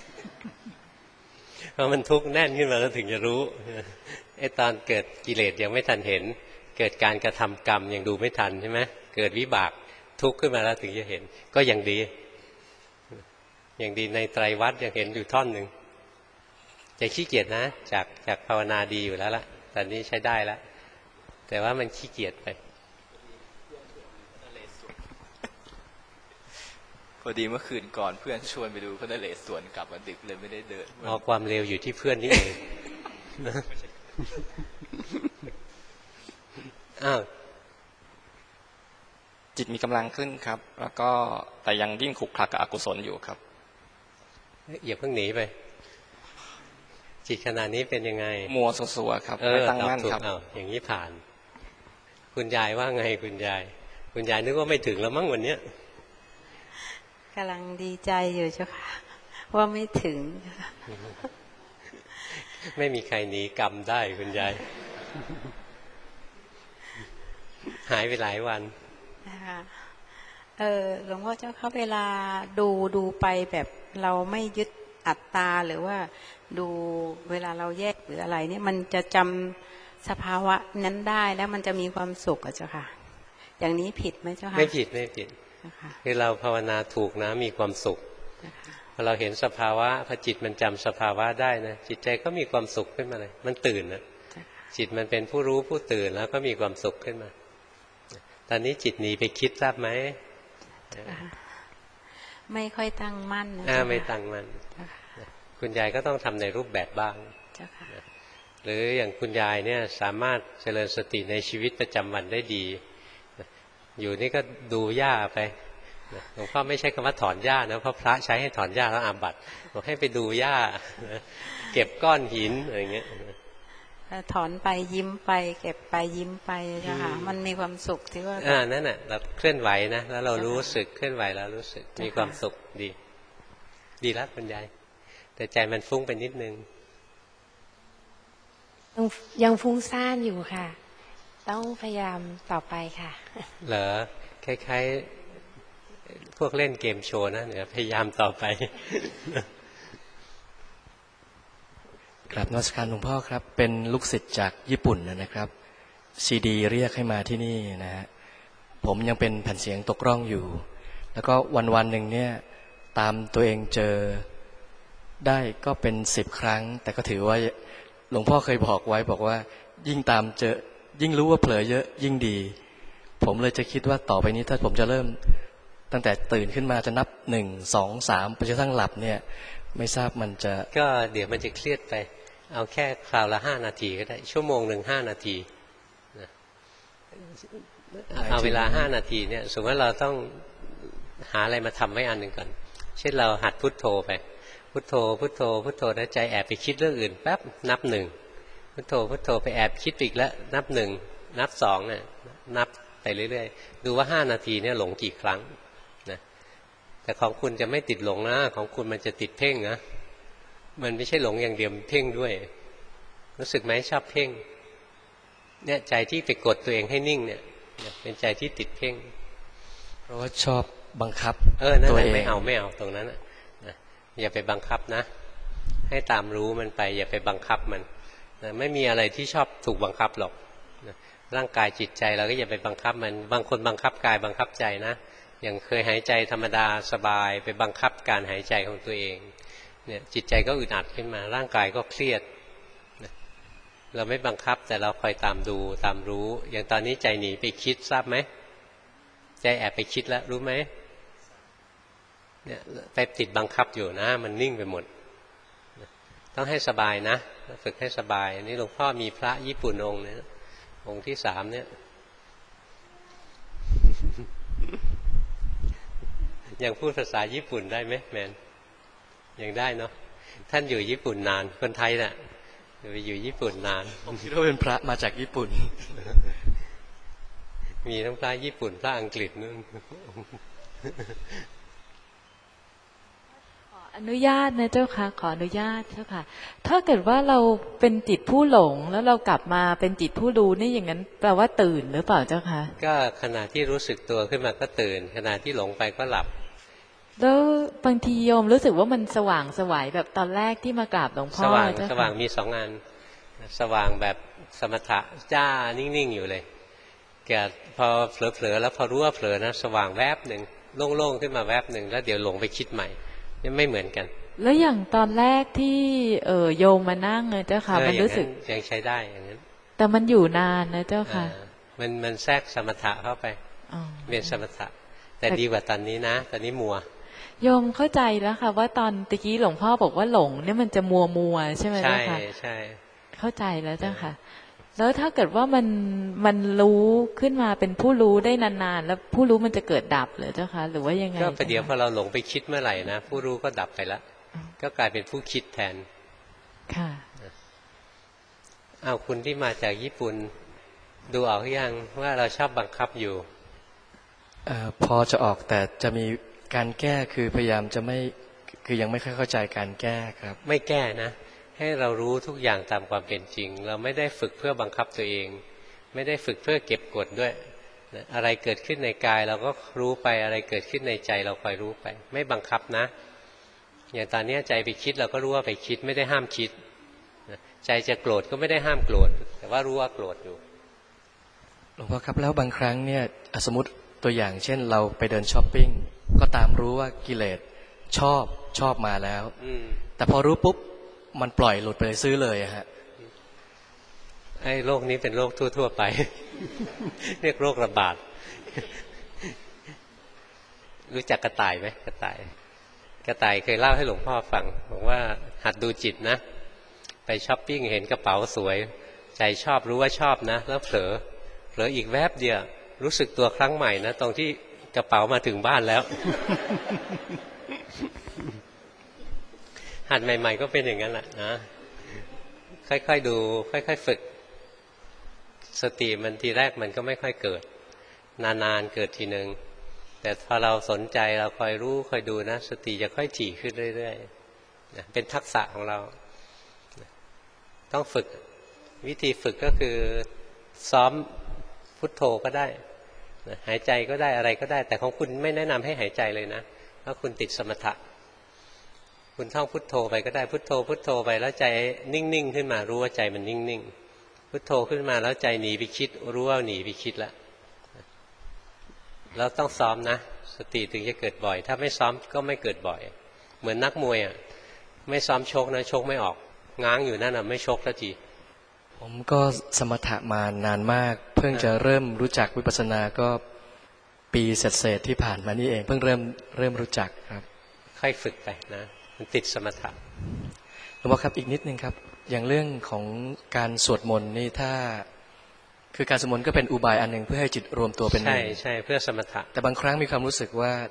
เพราะมันทุกข์แน่นขึ้นมาแล้วถึงจะรู้ไอ้ตอนเกิดกิเลสยังไม่ทันเห็นเกิดการกระทำกรรมยังดูไม่ทันใช่ไหมเกิดวิบากทุกข์ขึ้นมาแล้วถึงจะเห็นก็ยังดีอย่างดีในไตรวัฏยังเห็นอยู่ท่อนหนึ่งจะขี้เกียจนะจากภาวนาดีอยู่แล้วล่ะตอนนี้ใช้ได้แล้วแต่ว่ามันขี้เกียจไปพอดีเมื่อคืนก่อนเพื่อนชวนไปดูพระนเรศวรกลับมาดึกเลยไม่ได้เดินความเร็วอยู่ที่เพื่อนนี่เองอ้าวจิตมีกำลังขึ้นครับแล้วก็แต่ยังดิ้นขลุกคลักกับอกุศลอยู่ครับอย่าเพิ่งหนีไปจิตขณะนี้เป็นยังไงมัวสัวๆครับไม่ตั้งมั่นครับอย่างนี้ผ่านคุณยายว่าไงคุณยายนึกว่าไม่ถึงแล้วมั้งวันเนี้ยกำลังดีใจอยู่เจ้าค่ะว่าไม่ถึงไม่มีใครหนีกรรมได้คุณยายหายไปหลายวันนะคะหลวงพ่อเจ้าค่ะเวลาดูไปแบบเราไม่ยึดอัตตาหรือว่าดูเวลาเราแยกหรืออะไรเนี่ยมันจะจำสภาวะนั้นได้แล้วมันจะมีความสุขอ่ะเจ้าค่ะอย่างนี้ผิดไหมเจ้าค่ะไม่ผิดคือเราภาวนาถูกนะมีความสุขพอเราเห็นสภาวะพอจิตมันจำสภาวะได้นะจิตใจก็มีความสุขขึ้นมาเลยมันตื่นนะจิตมันเป็นผู้รู้ผู้ตื่นแล้วก็มีความสุขขึ้นมาตอนนี้จิตหนีไปคิดทราบไหมไม่ค่อยตั้งมั่นไม่ตั้งมั่นคุณยายก็ต้องทำในรูปแบบบ้างหรืออย่างคุณยายเนี่ยสามารถเจริญสติในชีวิตประจำวันได้ดีอยู่นี่ก็ดูหญ้าไปหลวงพ่อไม่ใช่คำว่าถอนหญ้านะเพราะพระใช้ให้ถอนหญ้าแล้วอาบัติบอกให้ไปดูหญ้าเก็บก้อนหินอะไรเงี้ยถอนไปยิ้มไปเก็บไปยิ้มไปนะคะมันมีความสุขที่ว่านั่นน่ะเราเคลื่อนไหวนะแล้วเรารู้สึกเคลื่อนไหวแล้วรู้สึกมีความสุขดีแล้วคุณยายแต่ใจมันฟุ้งไปนิดนึงยังฟุ้งซ่านอยู่ค่ะต้องพยายามต่อไปค่ะเหรอคล้ายๆพวกเล่นเกมโชว์นะเนี่ยพยายามต่อไปกราบนมัสการหลวงพ่อครับเป็นลูกศิษย์จากญี่ปุ่นนะครับซีดีเรียกให้มาที่นี่นะฮะผมยังเป็นแผ่นเสียงตกร่องอยู่แล้วก็วันหนึ่งเนี่ยตามตัวเองเจอได้ก็เป็น10 ครั้งแต่ก็ถือว่าหลวงพ่อเคยบอกไว้บอกว่ายิ่งตามเจอยิ่งรู้ว่าเผลอเยอะยิ่งดีผมเลยจะคิดว่าต่อไปนี้ถ้าผมจะเริ่มตั้งแต่ตื่นขึ้นมาจะนับ1 2 3ไปจนกระทั่งหลับเนี่ยไม่ทราบมันจะก็เดี๋ยวมันจะเครียดไปเอาแค่คราวละ5 นาทีก็ได้ชั่วโมงหนึ่ง5 นาทีเอาเวลา5 นาทีเนี่ยสมมติว่าเราต้องหาอะไรมาทำไว้อันหนึ่งก่อนเช่นเราหัดพุทโธไปพุทโธพุทโธพุทโธแล้วใจแอบไปคิดเรื่องอื่นแป๊บนับ1พุทโธพุทโธไปแอบคิดอีกแล้วนับ1นับ2เนี่ยนับไปเรื่อยๆดูว่า5 นาทีเนี่ยหลงกี่ครั้งนะแต่ของคุณจะไม่ติดหลงนะของคุณมันจะติดเพ่งนะมันไม่ใช่หลงอย่างเดียวเพ่งด้วยรู้สึกไหมชอบเพ่งเนี่ยใจที่ไปกดตัวเองให้นิ่งเนี่ยเป็นใจที่ติดเพ่งเพราะว่าชอบบังคับตัวเองไม่เอาตรงนั้นนะอย่าไปบังคับนะให้ตามรู้มันไปอย่าไปบังคับมันนะไม่มีอะไรที่ชอบถูกบังคับหรอกนะร่างกายจิตใจเราก็อย่าไปบังคับมันบางคนบังคับกายบังคับใจนะอย่างเคยหายใจธรรมดาสบายไปบังคับการหายใจของตัวเองเนี่ยจิตใจก็อึดอัดขึ้นมาร่างกายก็เครียดเราไม่บังคับแต่เราคอยตามดูตามรู้อย่างตอนนี้ใจหนีไปคิดทราบไหมใจแอบไปคิดแล้วรู้ไหมเนี่ยไปติดบังคับอยู่นะมันนิ่งไปหมดต้องให้สบายนะฝึกให้สบายนี่หลวงพ่อมีพระญี่ปุ่นองค์เนี่ยองค์ที่3เนี่ยยังพูดภาษาญี่ปุ่นได้ไหมแมนยังได้เนาะท่านอยู่ญี่ปุ่นนานคนไทยน่ะไปอยู่ญี่ปุ่นนานผมคิดว่าเป็นพระมาจากญี่ปุ่นมีทั้งพระญี่ปุ่นพระอังกฤษนู่นอนุญาตนะเจ้าค่ะขออนุญาตเจ้าค่ะถ้าเกิดว่าเราเป็นจิตผู้หลงแล้วเรากลับมาเป็นจิตผู้รู้นี่อย่างนั้นแปลว่าตื่นหรือเปล่าเจ้าค่ะก็ขณะที่รู้สึกตัวขึ้นมาก็ตื่นขณะที่หลงไปก็หลับแล้วบางทีโยมรู้สึกว่ามันสว่างสวยแบบตอนแรกที่มากราบหลวงพ่อสว่างมี2 อันสว่างแบบสมถะจ้านิ่งๆอยู่เลยแกพอเผลอๆแล้วพอรู้ว่าเผลอนะสว่างแวบหนึ่งโล่งๆขึ้นมาแวบหนึ่งแล้วเดี๋ยวหลงไปคิดใหม่นี่ไม่เหมือนกันแล้วอย่างตอนแรกที่โยมมานั่งเจ้าค่ะมันรู้สึกยังใช้ได้อย่างนั้นแต่มันอยู่นานนะเจ้าค่ะมันแทรกสมถะเข้าไปเป็นสมถะแต่ดีกว่าตอนนี้นะตอนนี้มัวโยมเข้าใจแล้วค่ะว่าตอนตะกี้หลวงพ่อบอกว่าหลงเนี่ยมันจะมัวใช่ไหมเจ้าค่ะใช่เข้าใจแล้วเจ้าค่ะแล้วถ้าเกิดว่ามันรู้ขึ้นมาเป็นผู้รู้ได้นานๆแล้วผู้รู้มันจะเกิดดับเหรอเจ้าค่ะหรือว่ายังไงก็ประเดี๋ยวพอเราหลงไปคิดเมื่อไหร่นะผู้รู้ก็ดับไปแล้วก็กลายเป็นผู้คิดแทนค่ะเอาคุณที่มาจากญี่ปุ่นดูออกหรือยังว่าเราชอบบังคับอยู่พอจะออกแต่จะมีการแก้คือพยายามจะไม่คือยังไม่ค่อยเข้าใจการแก้ครับไม่แก้นะให้เรารู้ทุกอย่างตามความเป็นจริงเราไม่ได้ฝึกเพื่อบังคับตัวเองไม่ได้ฝึกเพื่อเก็บกดด้วยอะไรเกิดขึ้นในกายเราก็รู้ไปอะไรเกิดขึ้นในใจเราคอยรู้ไปไม่บังคับนะอย่างตอนนี้ใจไปคิดเราก็รู้ว่าไปคิดไม่ได้ห้ามคิดใจจะโกรธก็ไม่ได้ห้ามโกรธแต่ว่ารู้ว่าโกรธอยู่หลวงพ่อครับแล้วบางครั้งเนี่ยสมมติตัวอย่างเช่นเราไปเดินช้อปปิ้งก็ตามรู้ว่ากิเลสชอบมาแล้วแต่พอรู้ปุ๊บมันปล่อยหลุดไปซื้อเลยฮะไอ้โรคนี้เป็นโรคทั่วๆไป เรียกโรคระบาด รู้จักกระต่ายไหมกระต่ายเคยเล่าให้หลวงพ่อฟังบอกว่าหัดดูจิตนะไปช้อปปิ้งเห็นกระเป๋าสวยใจชอบรู้ว่าชอบนะแล้วเผลออีกแวบเดียวรู้สึกตัวครั้งใหม่นะตรงที่กระเป๋ามาถึงบ้านแล้ว หัดใหม่ๆก็เป็นอย่างนั้นแหละนะค่อยๆดูค่อยๆฝึกสติมันทีแรกมันก็ไม่ค่อยเกิดนานๆเกิดทีนึงแต่พอเราสนใจเราคอยรู้คอยดูนะสติจะค่อยถี่ขึ้นเรื่อยๆเป็นทักษะของเราต้องฝึกวิธีฝึกก็คือซ้อมพุทโธก็ได้หายใจก็ได้อะไรก็ได้แต่ของคุณไม่แนะนำให้หายใจเลยนะเพราะคุณติดสมถะคุณท่องพุทโธไปก็ได้พุทโธไปแล้วใจนิ่งๆขึ้นมารู้ว่าใจมันนิ่งๆพุทโธขึ้นมาแล้วใจหนีไปคิดรู้ว่าหนีไปคิดแล้วเราต้องซ้อมนะสติถึงจะเกิดบ่อยถ้าไม่ซ้อมก็ไม่เกิดบ่อยเหมือนนักมวยอ่ะไม่ซ้อมชกนะชกไม่ออกง้างอยู่นั่นน่ะไม่ชกสักทีผมก็สมถะมานานมากเพิ่งจะเริ่มรู้จักวิปัสสนาก็ปีเศษที่ผ่านมานี่เองเพิ่งเริ่มรู้จักครับค่อยฝึกไปนะมันติดสมถะหลวงพ่อครับอีกนิดนึงครับอย่างเรื่องของการสวดมนต์นี่ถ้าคือการสวดมนต์ก็เป็นอุบายอันหนึ่งเพื่อให้จิตรวมตัวเป็นหนึ่งใช่เพื่อสมถะแต่บางครั้งมีความรู้สึกว่า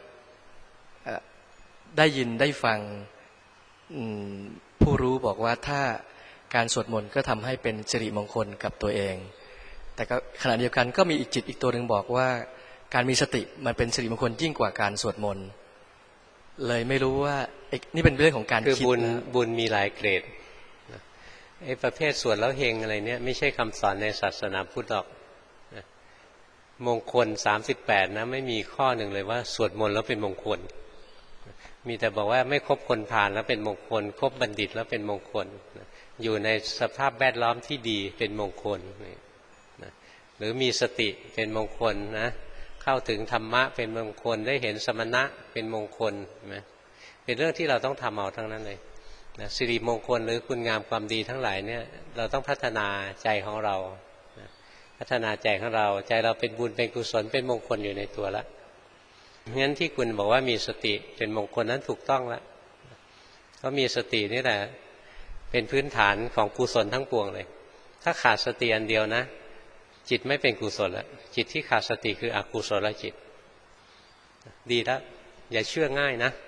ได้ยินได้ฟังผู้รู้บอกว่าถ้าการสวดมนต์ก็ทำให้เป็นสิริมงคลกับตัวเองแต่ก็ขณะเดียวกันก็มีอีกจิตอีกตัวหนึ่งบอกว่าการมีสติมันเป็นสิริมงคลยิ่งกว่าการสวดมนต์เลยไม่รู้ว่านี่เป็นเรื่องของการคิดคือบุญมีหลายเกรดไอ้ประเภทสวดแล้วเฮงอะไรเนี่ยไม่ใช่คำสอนในศาสนาพุทธหรอกมงคล38นะไม่มีข้อหนึ่งเลยว่าสวดมนต์แล้วเป็นมงคลมีแต่บอกว่าไม่คบคนพาลแล้วเป็นมงคลคบบัณฑิตแล้วเป็นมงคลอยู่ในสภาพแวดล้อมที่ดีเป็นมงคลหรือมีสติเป็นมงคลนะเข้าถึงธรรมะเป็นมงคลได้เห็นสมณะเป็นมงคลนะเป็นเรื่องที่เราต้องทำเอาทั้งนั้นเลยสิริมงคลหรือคุณงามความดีทั้งหลายเนี่ยเราต้องพัฒนาใจของเราพัฒนาใจของเราใจเราเป็นบุญเป็นกุศลเป็นมงคลอยู่ในตัวแล้วงั้นที่คุณบอกว่ามีสติเป็นมงคลนั้นถูกต้องแล้วเพราะมีสตินี่แหละเป็นพื้นฐานของกุศลทั้งปวงเลยถ้าขาดสติอันเดียวนะจิตไม่เป็นกุศลแล้วจิตที่ขาดสติคืออกุศลจิตดีแล้วอย่าเชื่อง่ายนะ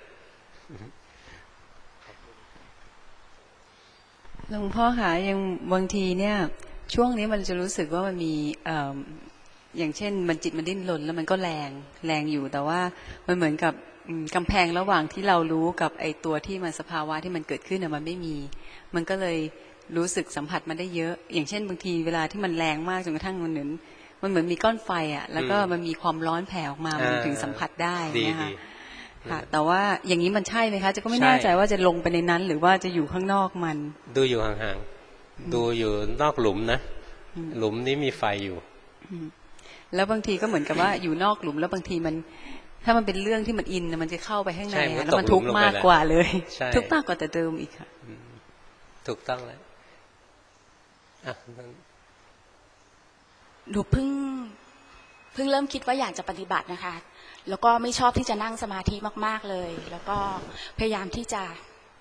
หลวงพ่อคะยังบางทีเนี่ยช่วงนี้มันจะรู้สึกว่ามันมีอย่างเช่นมันจิตมันดิ้นรนแล้วมันก็แรงอยู่แต่ว่ามันเหมือนกับกำแพงระหว่างที่เรารู้กับไอตัวที่มันสภาวะที่มันเกิดขึ้นน่ะมันไม่มีมันก็เลยรู้สึกสัมผัสมันได้เยอะอย่างเช่นบางทีเวลาที่มันแรงมากจนกระทั่งมันเหมือนมีก้อนไฟอ่ะแล้วก็มันมีความร้อนแผ่ออกมามันถึงสัมผัสได้นะคะค่ะแต่ว่าอย่างนี้มันใช่ไหมคะจะก็ไม่แน่ใจว่าจะลงไปในนั้นหรือว่าจะอยู่ข้างนอกมันดูอยู่ห่างๆดูอยู่นอกหลุมนะหลุมนี้มีไฟอยู่แล้วบางทีก็เหมือนกับว่าอยู่นอกหลุมแล้วบางทีมันถ้ามันเป็นเรื่องที่มันอินมันจะเข้าไปข้างในแล้วมันทุกข์มากกว่าเลยทุกข์มากกว่าแต่เดิมอีกค่ะถูกต้องแล้วหนูเพิ่งเริ่มคิดว่าอยากจะปฏิบัตินะคะแล้วก็ไม่ชอบที่จะนั่งสมาธิมากๆเลยแล้วก็พยายามที่จะ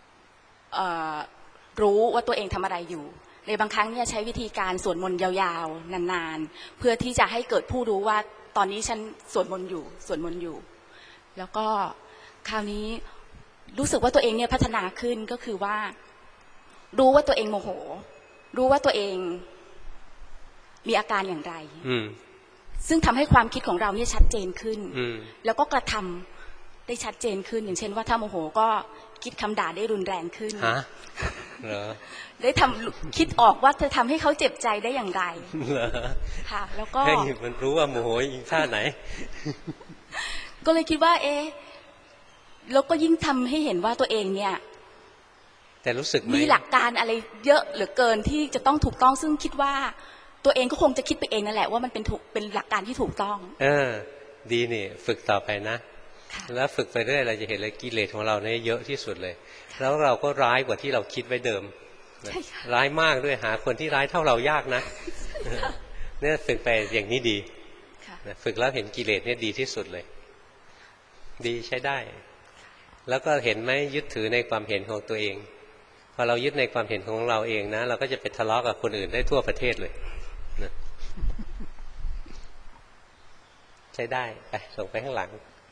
รู้ว่าตัวเองทำอะไรอยู่ในบางครั้งเนี่ยใช้วิธีการสวดมนต์ยาวๆนานๆเพื่อที่จะให้เกิดผู้รู้ว่าตอนนี้ฉันสวดมนต์อยู่แล้วก็คราวนี้รู้สึกว่าตัวเองเนี่ยพัฒนาขึ้นก็คือว่ารู้ว่าตัวเองโมโหรู้ว่าตัวเองมีอาการอย่างไรซึ่งทำให้ความคิดของเราเนี่ยชัดเจนขึ้นแล้วก็กระทำได้ชัดเจนขึ้นอย่างเช่นว่าถ้าโมโหก็คิดคำด่าได้รุนแรงขึ้นได้คิดออกว่าจะทำให้เขาเจ็บใจได้อย่างไรค่ะแล้วก็ให้มันรู้ว่าโมโหอีกท่าไหนก็เลยคิดว่าแล้วก็ยิ่งทำให้เห็นว่าตัวเองเนี่ยแต่รู้สึกมีหลักการอะไรเยอะเหลือเกินที่จะต้องถูกต้องซึ่งคิดว่าตัวเองก็คงจะคิดไปเองนั่นแหละว่ามันเป็นหลักการที่ถูกต้องดีนี่ฝึกต่อไปนะแล้วฝึกไปเรื่อยเราจะเห็นเลยกิเลสของเราเนี่ยเยอะที่สุดเลยแล้วเราก็ร้ายกว่าที่เราคิดไว้เดิมร้ายมากด้วยหาคนที่ร้ายเท่าเรายากนะเนี่ยฝึกไปอย่างนี้ดีฝึกแล้วเห็นกิเลสเนี่ยดีที่สุดเลยดีใช้ได้แล้วก็เห็นไหมยึดถือในความเห็นของตัวเองพอเรายึดในความเห็นของเราเองนะเราก็จะไปทะเลาะกับคนอื่นได้ทั่วประเทศเลยนะใช้ได้ไปส่งไปข้างหลัง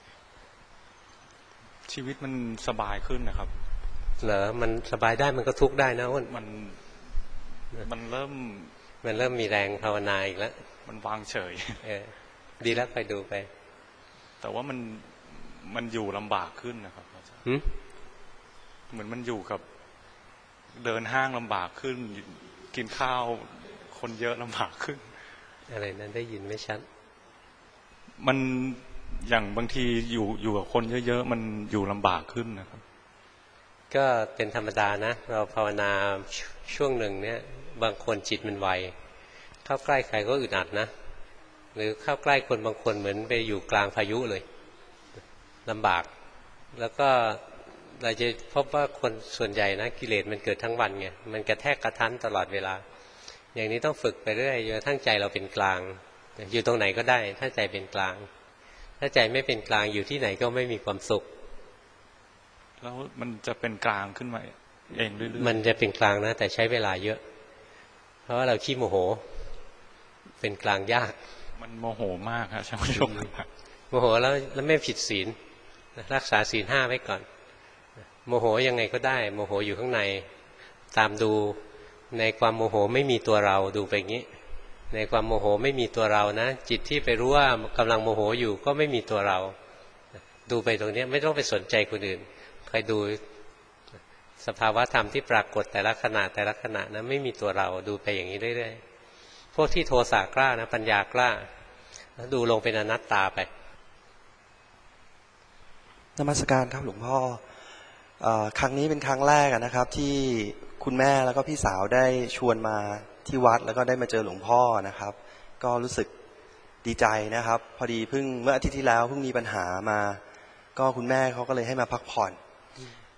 ชีวิตมันสบายขึ้นนะครับเหรอมันสบายได้มันก็ทุกข์ได้นะอ้นมันเริ่มมีแรงภาวนาอีกแล้วมันวางเฉยดีแล้วไปดูไปแต่ว่ามันอยู่ลำบากขึ้นนะครับเหมือนมันอยู่กับเดินห้างลำบากขึ้นกินข้าวคนเยอะลำบากขึ้นอะไรนั้นได้ยินไม่ชัดมันอย่างบางทีอยู่กับคนเยอะๆมันอยู่ลำบากขึ้นนะครับก็เป็นธรรมดานะเราภาวนาช่วงหนึ่งเนี่ยบางคนจิตมันไวเข้าใกล้ใครก็อึดอัดนะหรือเข้าใกล้คนบางคนเหมือนไปอยู่กลางพายุเลยลำบากแล้วก็เราจะพบว่าคนส่วนใหญ่นะกิเลสมันเกิดทั้งวันไงมันกระแทกกระทันตลอดเวลาอย่างนี้ต้องฝึกไปเรื่อยจนกระทั่งใจเราเป็นกลางอยู่ตรงไหนก็ได้ถ้าใจเป็นกลางถ้าใจไม่เป็นกลางอยู่ที่ไหนก็ไม่มีความสุขแล้วมันจะเป็นกลางขึ้นมาเองเรื่อยๆมันจะเป็นกลางนะแต่ใช้เวลาเยอะเพราะว่าเราขี้โมโหเป็นกลางยากมันโมโหมากครับช่างชมโมโหแล้วไม่ผิดศีลรักษาศีล 5ไว้ก่อนโมโหยังไงก็ได้โมโหอยู่ข้างในตามดูในความโมโหไม่มีตัวเราดูไปงี้ในความโมโหไม่มีตัวเรานะจิตที่ไปรู้ว่ากำลังโมโหอยู่ก็ไม่มีตัวเราดูไปตรงนี้ไม่ต้องไปสนใจคนอื่นคอยดูสภาวะธรรมที่ปรากฏแต่ละขณะนะไม่มีตัวเราดูไปอย่างนี้เรื่อยๆพวกที่โทสะกล้านะปัญญากล้าดูลงเป็นอนัตตาไปนมัสการครับหลวงพ่อครั้งนี้เป็นครั้งแรกนะครับที่คุณแม่แล้วก็พี่สาวได้ชวนมาที่วัดแล้วก็ได้มาเจอหลวงพ่อนะครับก็รู้สึกดีใจนะครับพอดีเมื่ออาทิตย์ที่แล้วเพิ่งมีปัญหามาก็คุณแม่เขาก็เลยให้มาพักผ่อน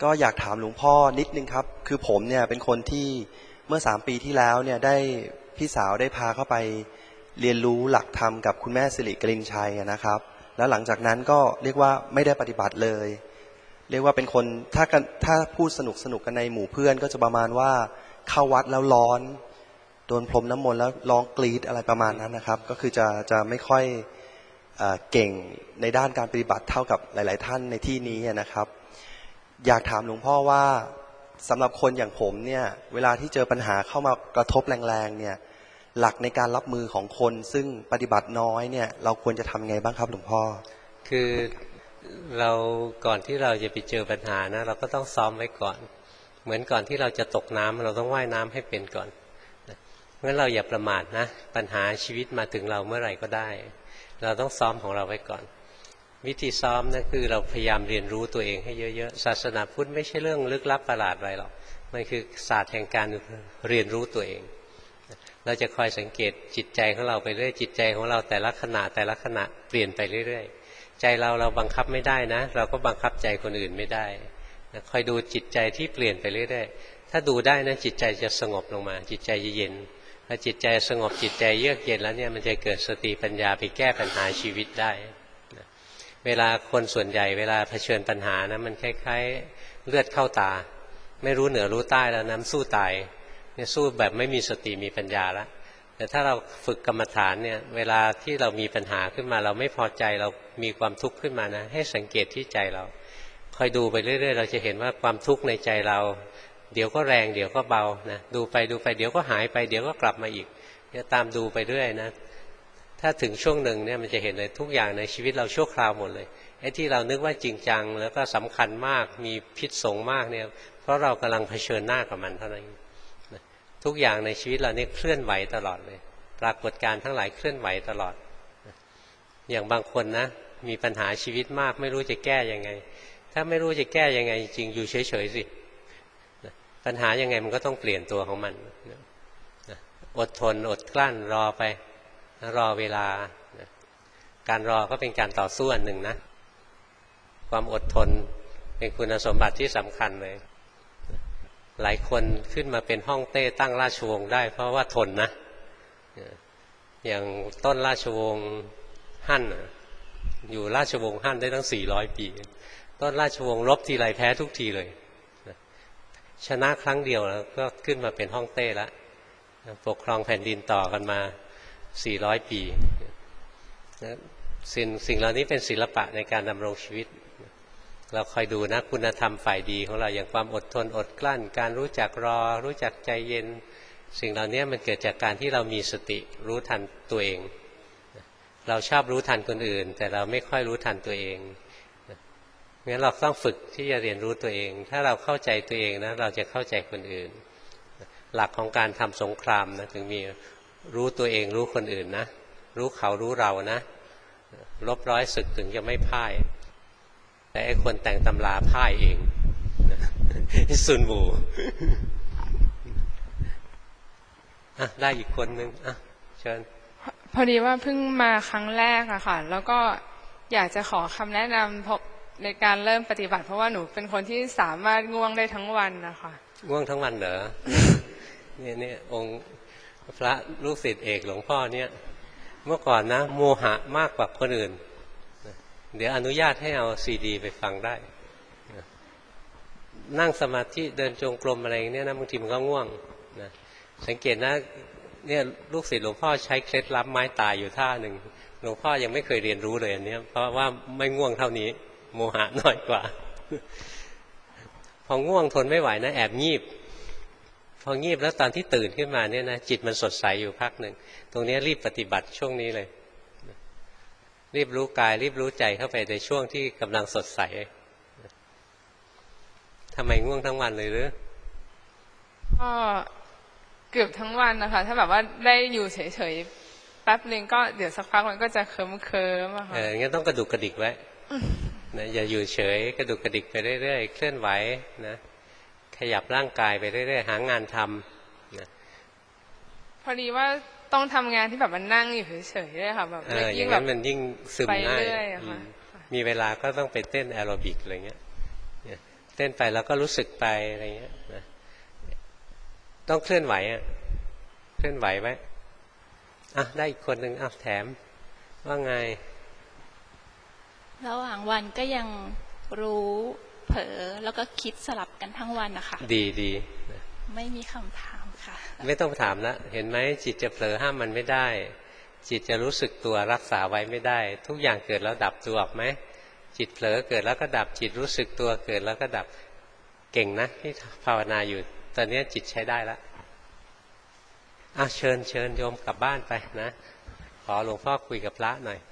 ก็อยากถามหลวงพ่อนิดนึงครับคือผมเนี่ยเป็นคนที่เมื่อ3 ปีที่แล้วเนี่ยได้พี่สาวได้พาเข้าไปเรียนรู้หลักธรรมกับคุณแม่สิริกลินชัยนะครับแล้วหลังจากนั้นก็เรียกว่าไม่ได้ปฏิบัติเลยเรียกว่าเป็นคนถ้าพูดสนุกกันในหมู่เพื่อนก็จะประมาณว่าเข้าวัดแล้วร้อนโดนพรมน้ำมนต์แล้วร้องกรีดอะไรประมาณนั้นนะครับก็คือจะไม่ค่อยเก่งในด้านการปฏิบัติเท่ากับหลายๆท่านในที่นี้นะครับอยากถามหลวงพ่อว่าสำหรับคนอย่างผมเนี่ยเวลาที่เจอปัญหาเข้ามากระทบแรงๆเนี่ยหลักในการรับมือของคนซึ่งปฏิบัติน้อยเนี่ยเราควรจะทำไงบ้างครับหลวงพ่อคือเราก่อนที่เราจะไปเจอปัญหานะเราก็ต้องซ้อมไว้ก่อนเหมือนก่อนที่เราจะตกน้ำเราต้องว่ายน้ำให้เป็นก่อนเพราะฉะนั้นเราอย่าประมาทนะปัญหาชีวิตมาถึงเราเมื่อไหร่ก็ได้เราต้องซ้อมของเราไว้ก่อนวิธีซ้อมนั่นคือเราพยายามเรียนรู้ตัวเองให้เยอะๆศาสนาพุทธไม่ใช่เรื่องลึกลับประหลาดอะไรหรอกมันคือศาสตร์แห่งการเรียนรู้ตัวเองเราจะคอยสังเกตจิตใจของเราไปเรื่อยจิตใจของเราแต่ละขณะเปลี่ยนไปเรื่อยๆใจเราบังคับไม่ได้นะเราก็บังคับใจคนอื่นไม่ได้คอยดูจิตใจที่เปลี่ยนไปเรื่อยๆถ้าดูได้นะจิตใจจะสงบลงมาจิตใจจะเย็นพอจิตใจสงบจิตใจเยือกเย็นแล้วเนี่ยมันจะเกิดสติปัญญาไปแก้ปัญหาชีวิตได้เวลาคนส่วนใหญ่เวลาเผชิญปัญหานะมันคล้ายๆเลือดเข้าตาไม่รู้เหนือรู้ใต้แล้วน้ำสู้ตายเนี่ยสู้แบบไม่มีสติมีปัญญาแล้วแต่ถ้าเราฝึกกรรมฐานเนี่ยเวลาที่เรามีปัญหาขึ้นมาเราไม่พอใจเรามีความทุกข์ขึ้นมานะให้สังเกตที่ใจเราคอยดูไปเรื่อยๆเราจะเห็นว่าความทุกข์ในใจเราเดี๋ยวก็แรงเดี๋ยวก็เบานะดูไปเดี๋ยวก็หายไปเดี๋ยวก็กลับมาอีกเนี่ยตามดูไปเรื่อยนะถ้าถึงช่วงหนึ่งเนี่ยมันจะเห็นเลยทุกอย่างในชีวิตเราชั่วคราวหมดเลยไอ้ที่เรานึกว่าจริงจังแล้วก็สำคัญมากมีพิษสงมากเนี่ยเพราะเรากำลังเผชิญหน้ากับมันเท่านั้นทุกอย่างในชีวิตเราเนี่ยเคลื่อนไหวตลอดเลยปรากฏการณ์ทั้งหลายเคลื่อนไหวตลอดอย่างบางคนนะมีปัญหาชีวิตมากไม่รู้จะแก้ยังไงถ้าไม่รู้จะแก้ยังไงจริงอยู่เฉยๆสิปัญหายังไงมันก็ต้องเปลี่ยนตัวของมันอดทนอดกลั้นรอไปรอเวลาการรอก็เป็นการต่อสู้อันหนึ่งนะความอดทนเป็นคุณสมบัติที่สำคัญเลยหลายคนขึ้นมาเป็นฮ่องเต้ตั้งราชวงศ์ได้เพราะว่าทนนะอย่างต้นราชวงศ์ฮั่นอยู่ราชวงศ์ฮั่นได้ตั้ง400 ปีต้นราชวงศ์รบทีไรแพ้ทุกทีเลยชนะครั้งเดียวแล้วก็ขึ้นมาเป็นฮ่องเต้แล้วปกครองแผ่นดินต่อกันมา400 ปีสิ่งเหล่านี้เป็นศิลปะในการดำรงชีวิตเราคอยดูนะคุณธรรมฝ่ายดีของเราอย่างความอดทนอดกลั้นการรู้จักรอรู้จักใจเย็นสิ่งเหล่านี้มันเกิดจากการที่เรามีสติรู้ทันตัวเองเราชอบรู้ทันคนอื่นแต่เราไม่ค่อยรู้ทันตัวเองงั้นเราต้องฝึกที่จะเรียนรู้ตัวเองถ้าเราเข้าใจตัวเองนะเราจะเข้าใจคนอื่นหลักของการทำสงครามนะถึงมีรู้ตัวเองรู้คนอื่นนะรู้เขารู้เรานะรบร้อยศึกถึงจะไม่พ่ายแต่ไอ้คนแต่งตำราพ่ายเองซุนวูได้อีกคนนึงเชิญพอดีว่าเพิ่งมาครั้งแรกอะค่ะแล้วก็อยากจะขอคำแนะนำในการเริ่มปฏิบัติเพราะว่าหนูเป็นคนที่สามารถง่วงได้ทั้งวันนะคะง่วงทั้งวันเหรอเนี่ยองค์พระลูกศิษย์เอกหลวงพ่อเนี่ยเมื่อก่อนนะโมหะมากกว่าคนอื่นเดี๋ยวอนุญาตให้เอาซีดีไปฟังได้นั่งสมาธิเดินจงกรมอะไรเนี่ยนะบางทีมันก็ง่วงนะสังเกตนะเนี่ยลูกศิษย์หลวงพ่อใช้เคล็ดลับไม้ตายอยู่ท่าหนึ่งหลวงพ่อยังไม่เคยเรียนรู้เลยอันนี้เพราะว่าไม่ง่วงเท่านี้โมหะน้อยกว่าพอง่วงทนไม่ไหวนะแอบงีบพองีบแล้วตอนที่ตื่นขึ้นมาเนี่ยนะจิตมันสดใสอยู่พักหนึ่งตรงนี้รีบปฏิบัติช่วงนี้เลยรีบรู้กายรีบรู้ใจเข้าไปในช่วงที่กำลังสดใสทำไมง่วงทั้งวันเลยหรือก็เกือบทั้งวันนะคะถ้าแบบว่าได้อยู่เฉยๆแป๊บนึงก็เดี๋ยวสักพักมันก็จะเคลิ้มๆอะค่ะงั้นต้องกระดุกกระดิกไว้นะอย่าอยู่เฉยกระดุกกระดิกไปเรื่อยๆเคลื่อนไหวนะขยับร่างกายไปเรื่อยๆหางานทำนะพอดีว่าต้องทำงานที่แบบมันนั่งอยู่เฉยๆด้วยค่ะแบบยิ่งแบบมันยิ่งซึมง่ายมีเวลาก็ต้องไปเต้นแอโรบิกอะไรเงี้ยเลื่อนไปแล้วก็รู้สึกไปอะไรเงี้ยนะต้องเคลื่อนไหวอ่ะเคลื่อนไหวไว้ได้อีกคนหนึ่งแถมว่าไงระหว่างวันก็ยังรู้เผลอแล้วก็คิดสลับกันทั้งวันนะคะดีไม่มีคำถามค่ะไม่ต้องถามแล้วเห็นไหมจิตจะเผลอห้ามมันไม่ได้จิตจะรู้สึกตัวรักษาไว้ไม่ได้ทุกอย่างเกิดแล้วดับตัวออกไหมจิตเผลอเกิดแล้วก็ดับจิตรู้สึกตัวเกิดแล้วก็ดับเก่งนะที่ภาวนาอยู่ตอนนี้จิตใช้ได้แล้วเชิญโยมกลับบ้านไปนะขอหลวงพ่อคุยกับพระหน่อย